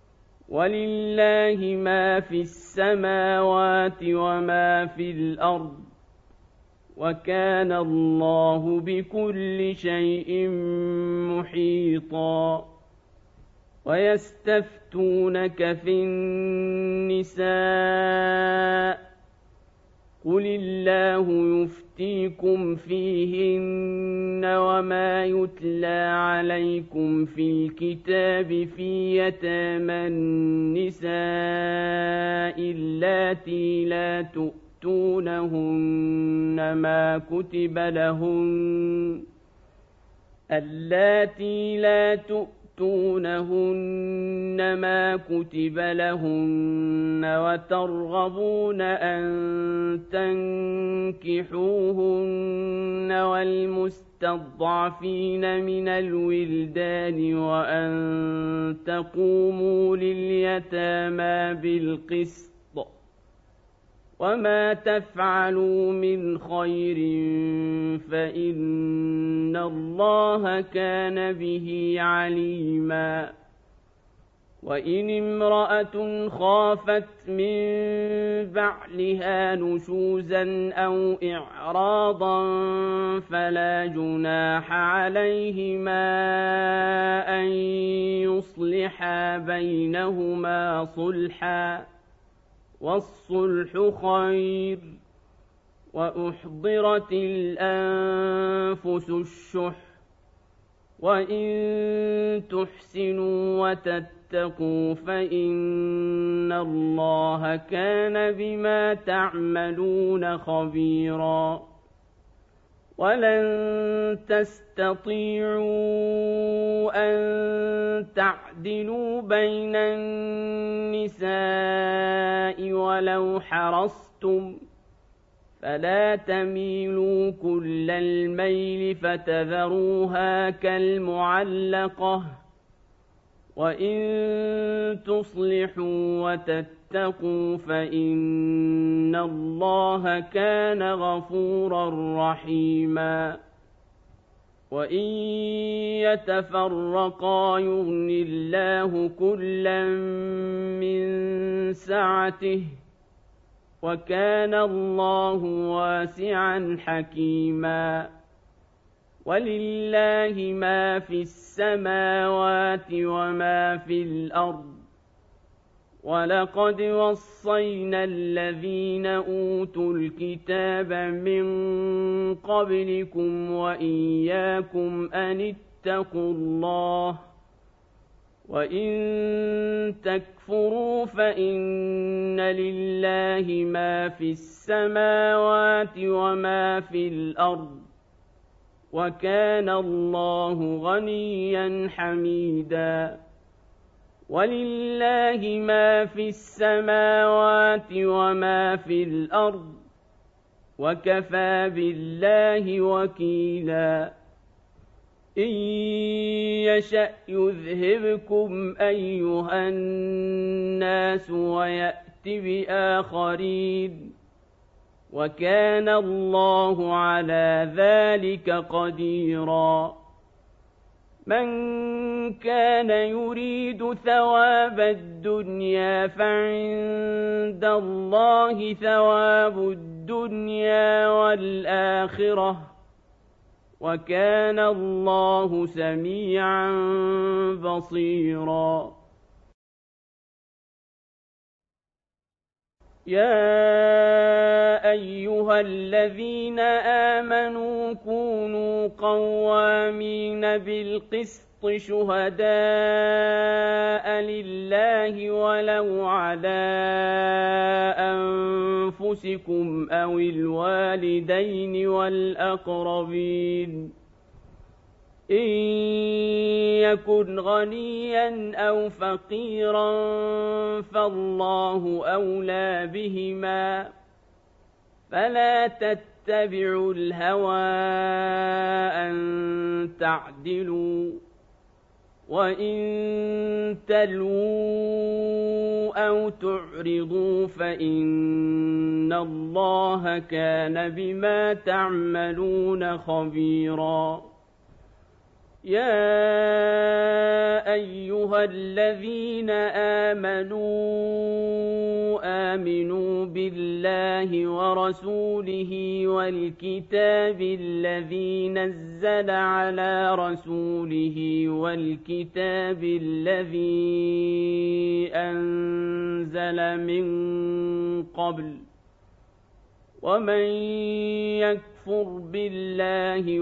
ولله ما في السماوات وما في الأرض وكان الله بكل شيء محيطا ويستفتونك في النساء قل الله يفتيكم فيهن وما يتلى عليكم في الكتاب في يتامى النساء اللاتي لا تؤتونهن ما كتب لهن وترغبون أن تنكحوهن والمستضعفين من الولدان وأن تقوموا لليتامى بالقسط وما تفعلوا من خير فإن الله كان به عليما وإن امرأة خافت من بعلها نشوزا أو إعراضا فلا جناح عليهما أن يصلحا بينهما صلحا والصلح خير وأحضرت الأنفس الشح وإن تحسنوا وتتقوا فإن الله كان بما تعملون خبيرا ولن تستطيعوا أن تعدلوا بين النساء ولو حرصتم فلا تميلوا كل الميل فتذروها كالمعلقة وإن تصلحوا وتتقوا فإن الله كان غفورا رحيما وإن يتفرقا يغن الله كلا من سعته وكان الله واسعا حكيما ولله ما في السماوات وما في الأرض ولقد وصينا الذين أوتوا الكتاب من قبلكم وإياكم أن اتقوا الله وإن تكفروا فإن لله ما في السماوات وما في الأرض وكان الله غنيا حميدا ولله ما في السماوات وما في الأرض وكفى بالله وكيلا إن يشأ يذهبكم أيها الناس ويأت بآخرين وكان الله على ذلك قديرا من كان يريد ثواب الدنيا فعند الله ثواب الدنيا والآخرة وكان الله سميعا بصيرا يا أيها الذين آمنوا كونوا قوامين بالقسط شهداء لله ولو على أنفسكم أو الوالدين والأقربين إن يكن غنيا أو فقيرا فالله أولى بهما فلا تتبعوا الهوى أن تعدلوا وإن تلووا أو تعرضوا فإن الله كان بما تعملون خبيرا يا أيها الذين آمنوا بالله ورسوله والكتاب الذي نزل على رسوله والكتاب الذي أنزل من قبل ومن يكفر بالله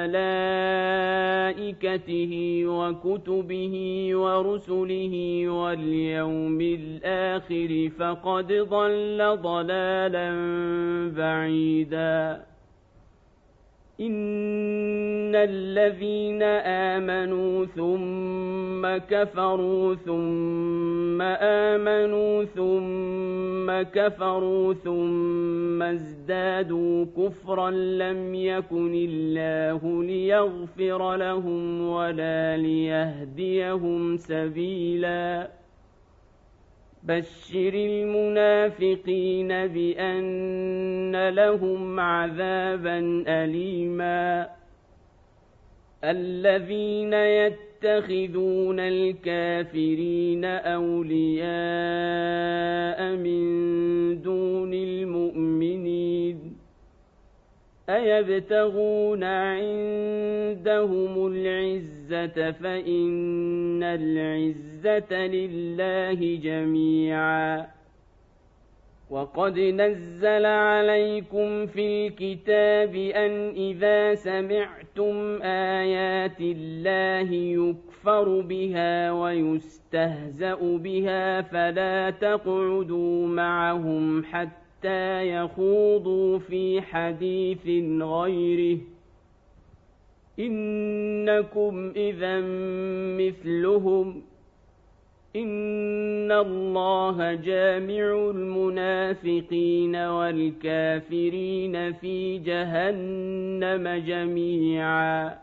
وملائكته وكتبه ورسله واليوم الآخر فقد ضل ضلالا بعيدا إن الذين آمنوا ثم كفروا ثم آمنوا ثم كفروا ثم ازدادوا كفرا لم يكن الله ليغفر لهم ولا ليهديهم سبيلا بشر المنافقين بأن لهم عذابا أليما الذين يتخذون الكافرين أولياء من دون المؤمنين أيبتغون عندهم العزة فإن العزة لله جميعا وقد نزل عليكم في الكتاب أن إذا سمعتم آيات الله يكفر بها ويستهزأ بها فلا تقعدوا معهم حتى يخوضوا في حديث غيره إنكم إذا مثلهم إن الله جامع المنافقين والكافرين في جهنم جميعا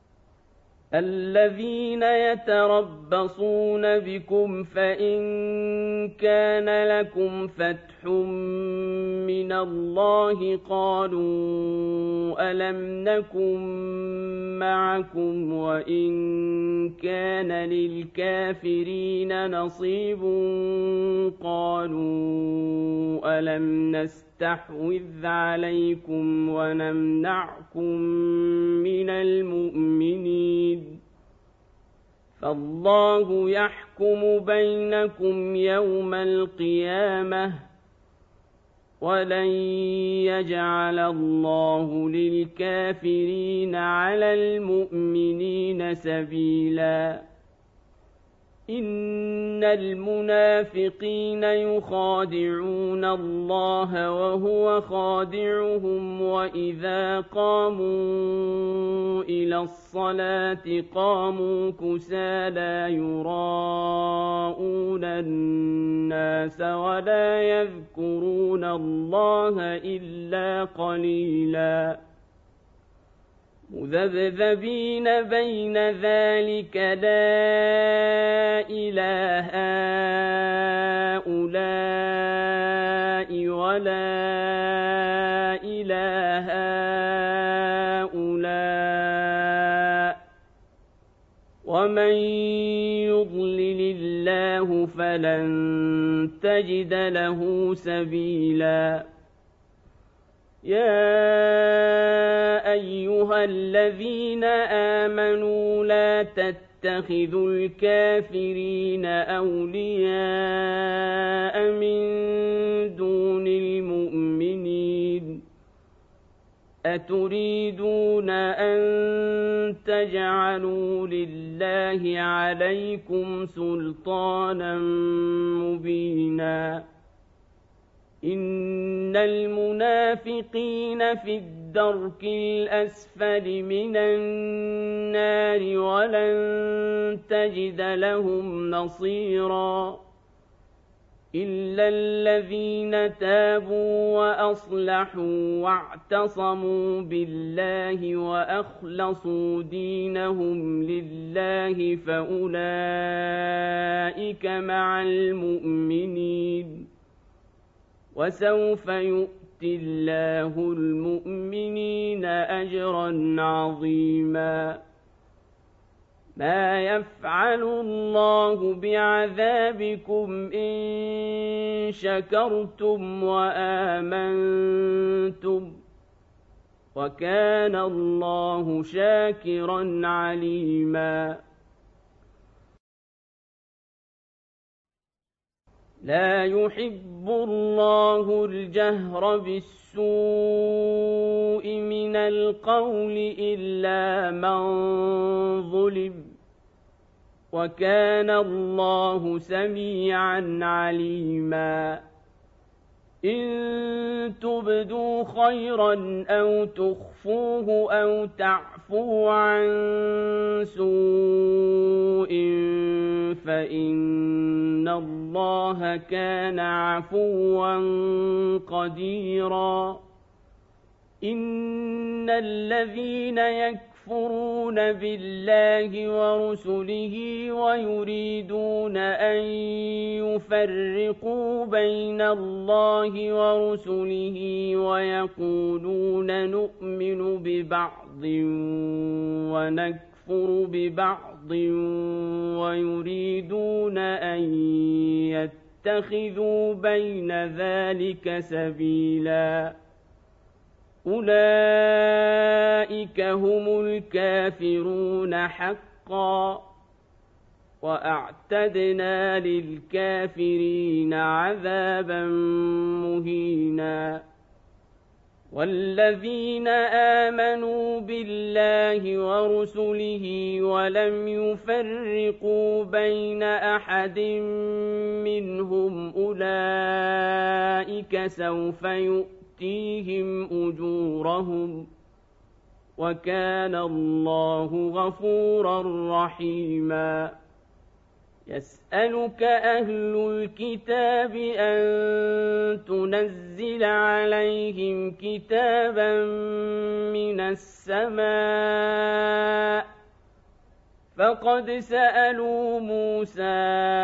الذين يتربصون بكم فإن كان لكم فتح من الله قالوا ألم نكن معكم وإن كان للكافرين نصيب قالوا ألم نستحوذ عليكم ونمنعكم من المؤمنين فالله يحكم بينكم يوم القيامة ولن يجعل الله للكافرين على المؤمنين سبيلا إن المنافقين يخادعون الله وهو خادعهم وإذا قاموا إلى الصلاة قاموا كسالى يراءون الناس ولا يذكرون الله إلا قليلا مذبذبين بين ذلك لا إله هؤلاء ولا إله هؤلاء ومن يضلل الله فلن تجد له سبيلا يا أيها الذين آمنوا لا تتخذوا الكافرين أولياء من دون المؤمنين أتريدون أن تجعلوا لله عليكم سلطانا مبينا إن المنافقين في الدرك الأسفل من النار ولن تجد لهم نصيرا إلا الذين تابوا وأصلحوا واعتصموا بالله وأخلصوا دينهم لله فأولئك مع المؤمنين وسوف يؤتي الله المؤمنين أجرا عظيما ما يفعل الله بعذابكم إن شكرتم وآمنتم وكان الله شاكرا عليما لا يحب الله الجهر بالسوء من القول إلا من ظلم وكان الله سميعا عليما إن تبدوا خيرا أو تخفوه أو تعفوا عن سوء فإن الله كان عفوا قديرا إن الذين يكفرون يكفرون بالله ورسله ويريدون أن يفرقوا بين الله ورسله ويقولون نؤمن ببعض ونكفر ببعض ويريدون أن يتخذوا بين ذلك سبيلا أولئك هم الكافرون حقا وأعتدنا للكافرين عذابا مهينا والذين آمنوا بالله ورسله ولم يفرقوا بين أحد منهم أولئك سوف يؤتيهم أجورهم وكان الله غفورا رحيما يسألك أهل الكتاب أن تنزل عليهم كتابا من السماء فقد سألوا موسى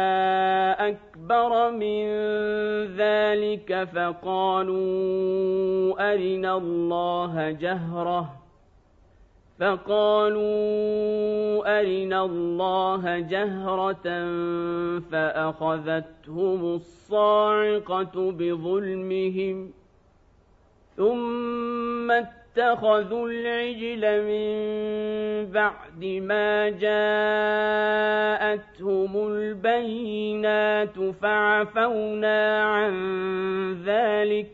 أكبر من ذلك فقالوا أرنا الله جهرة فأخذتهم الصاعقة بظلمهم ثم اتخذوا العجل من بعد ما جاءتهم البينات فعفونا عن ذلك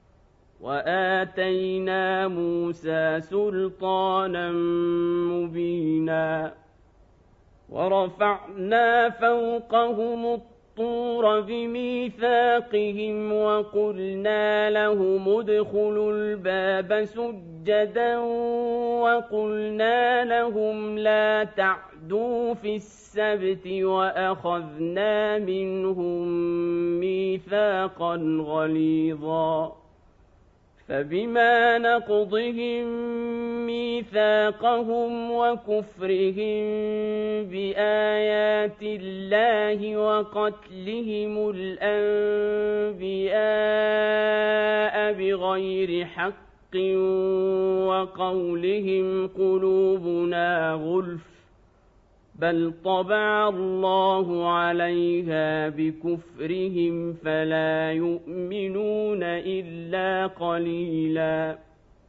وآتينا موسى سلطانا مبينا ورفعنا فوقهم الطور بميثاقهم وقلنا لهم ادخلوا الباب سجدا وقلنا لهم لا تعدوا في السبت وأخذنا منهم ميثاقا غليظا فبما نقضهم ميثاقهم وكفرهم بآيات الله وقتلهم الأنبياء بغير حق وقولهم قلوبنا غلف بل طبع الله عليها بكفرهم فلا يؤمنون إلا قليلا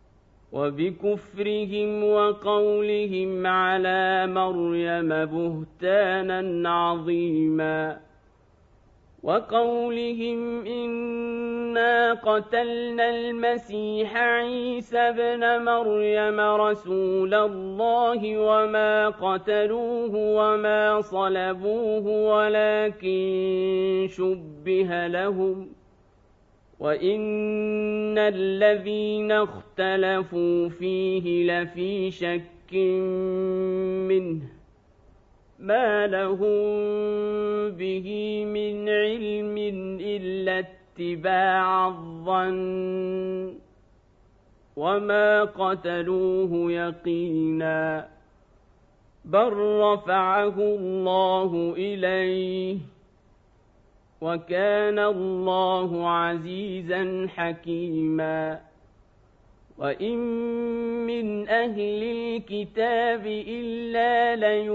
وبكفرهم وقولهم على مريم بهتانا عظيما وقولهم إنا قتلنا المسيح عيسى ابن مريم رسول الله وما قتلوه وما صلبوه ولكن شبه لهم وإن الذين اختلفوا فيه لفي شك منه ما لهم به من علم إلا اتباع الظن وما قتلوه يقينا بل رفعه الله إليه وكان الله عزيزا حكيما وإن من أهل الكتاب إلا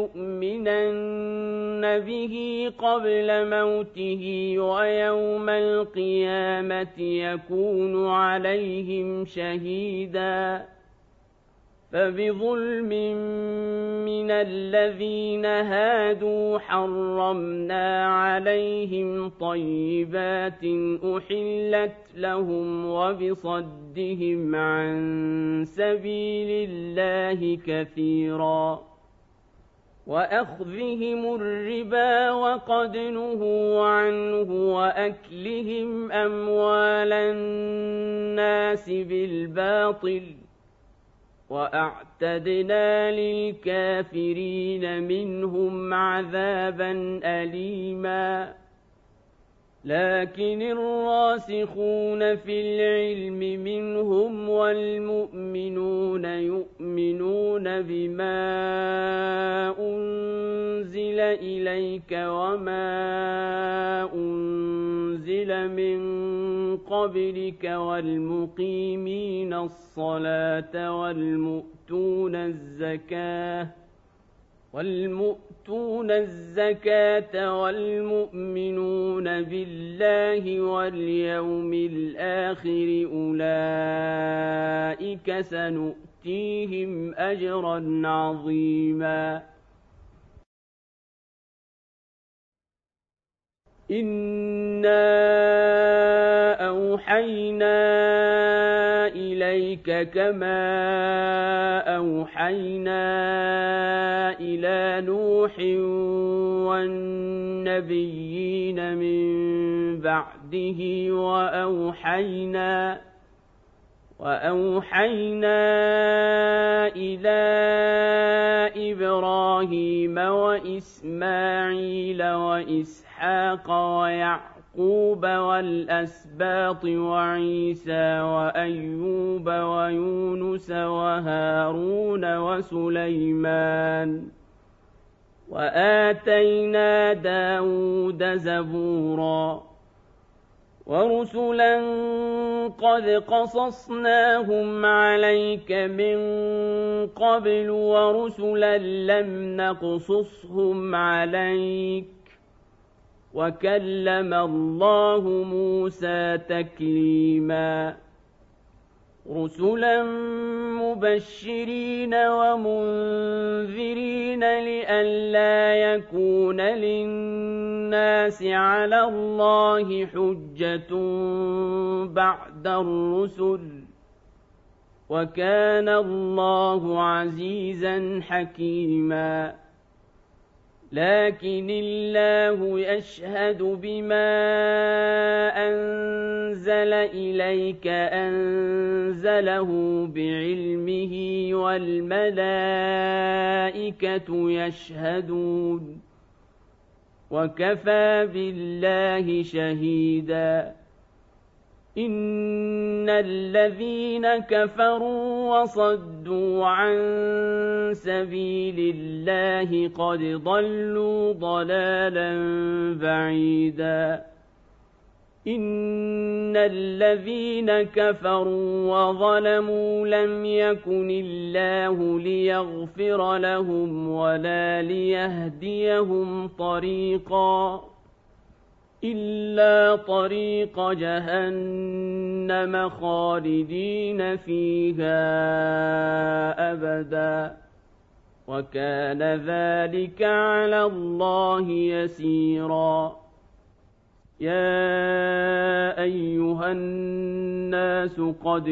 ليؤمنن به قبل موته ويوم القيامة يكون عليهم شهيدا فبظلم من الذين هادوا حرمنا عليهم طيبات أحلت لهم وبصدهم عن سبيل الله كثيرا وأخذهم الربا وقد نهوا عنه وأكلهم أموال الناس بالباطل وأعتدنا للكافرين منهم عذابا أليما لكن الراسخون في العلم منهم والمؤمنون يؤمنون بما أنزل إليك وما أنزل من قبلك والمقيمين الصلاة والمؤتون الزكاة والمؤمنون بالله واليوم الآخر أولئك سنؤتيهم أجرا عظيما إنا أوحينا إليك كما أوحينا إلى نوح والنبيين من بعده وأوحينا إلى إبراهيم وإسماعيل وإسحاق ويعقوب والأسباط وعيسى وأيوب ويونس وهارون وسليمان وآتينا داود زبورا ورسلا قد قصصناهم عليك من قبل ورسلا لم نقصصهم عليك وكلم الله موسى تكليما رسلا مبشرين ومنذرين لئلا يكون للناس على الله حجة بعد الرسل وكان الله عزيزا حكيما لكن الله يشهد بما أنزل إليك أنزله بعلمه والملائكة يشهدون وكفى بالله شهيدا إن الذين كفروا وصدوا عن سبيل الله قد ضلوا ضلالا بعيدا إن الذين كفروا وظلموا لم يكن الله ليغفر لهم ولا ليهديهم طريقا إلا طريق جهنم خالدين فيها أبدا وكان ذلك على الله يسيرا يا أيها الناس قد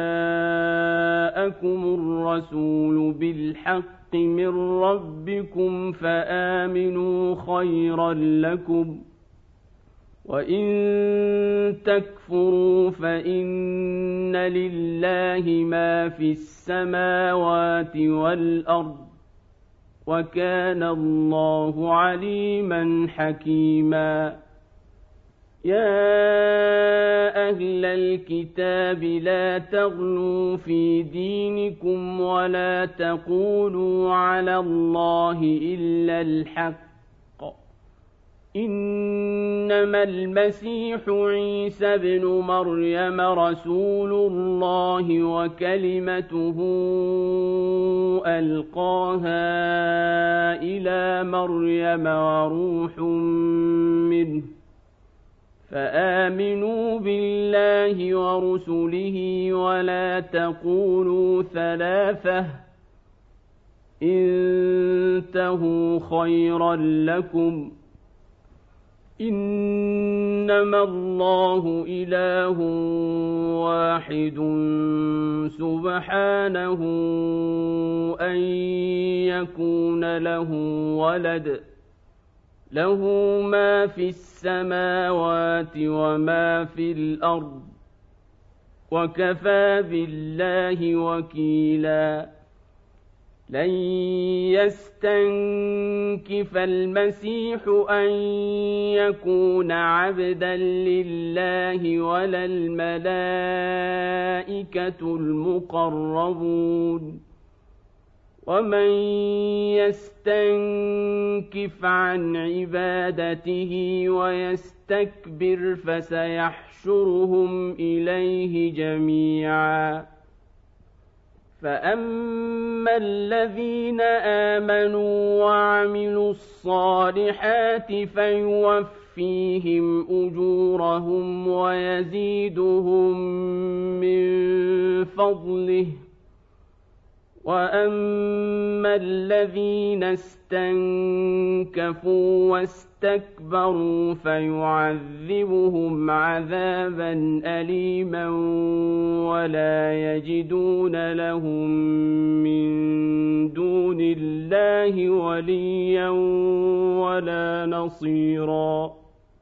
جاءكم الرسول بالحق من ربكم فآمنوا خيرا لكم وإن تكفروا فإن لله ما في السماوات والأرض وكان الله عليما حكيما يا أهل الكتاب لا تغلوا في دينكم ولا تقولوا على الله إلا الحق إنما المسيح عيسى ابن مريم رسول الله وكلمته ألقاها إلى مريم وروح منه فآمنوا بالله ورسله ولا تقولوا ثلاثة انتهوا خيرا لكم إنما الله إله واحد سبحانه أن يكون له ولد له ما في السماوات وما في الأرض وكفى بالله وكيلا لن يستنكف المسيح أن يكون عبدا لله ولا الملائكة المقربون ومن يستنكف عن عبادته ويستكبر فسيحشرهم إليه جميعا فأما الذين آمنوا وعملوا الصالحات فيوفيهم أجورهم ويزيدهم من فضله وأما الذين استنكفوا واستكبروا فيعذبهم عذابا أليما ولا يجدون لهم من دون الله وليا ولا نصيرا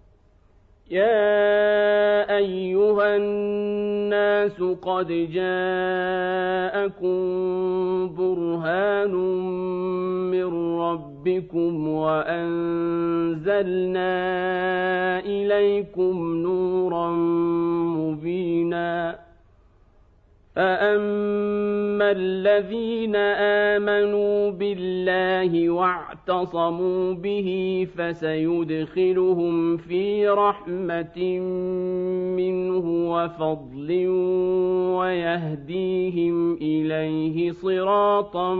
يا أيها الناس قد جاءكم برهان من ربكم وأنزلنا إليكم نورا مبينا فأما الذين آمنوا بالله واعتصموا به فسيدخلهم في رحمة منه وفضل ويهديهم إليه صراطا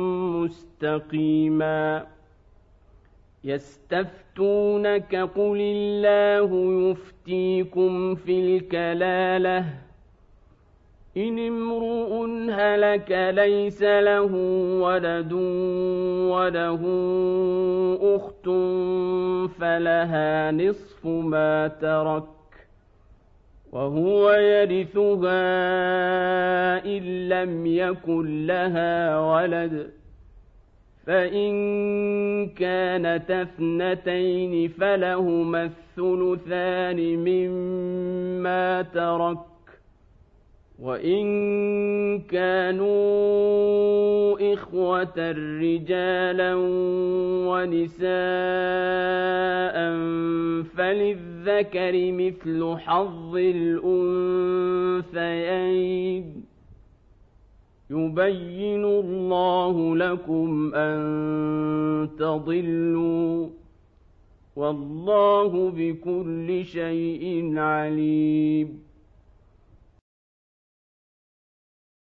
مستقيما يستفتونك قل الله يفتيكم في الكلالة إن امرؤ هلك ليس له ولد وله أخت فلها نصف ما ترك وهو يرثها إن لم يكن لها ولد فإن كانتا اثنتين فلهما الثلثان مما ترك وإن كانوا إخوة رجالا ونساء فللذكر مثل حظ الأنثيين يبين الله لكم أن تضلوا والله بكل شيء عليم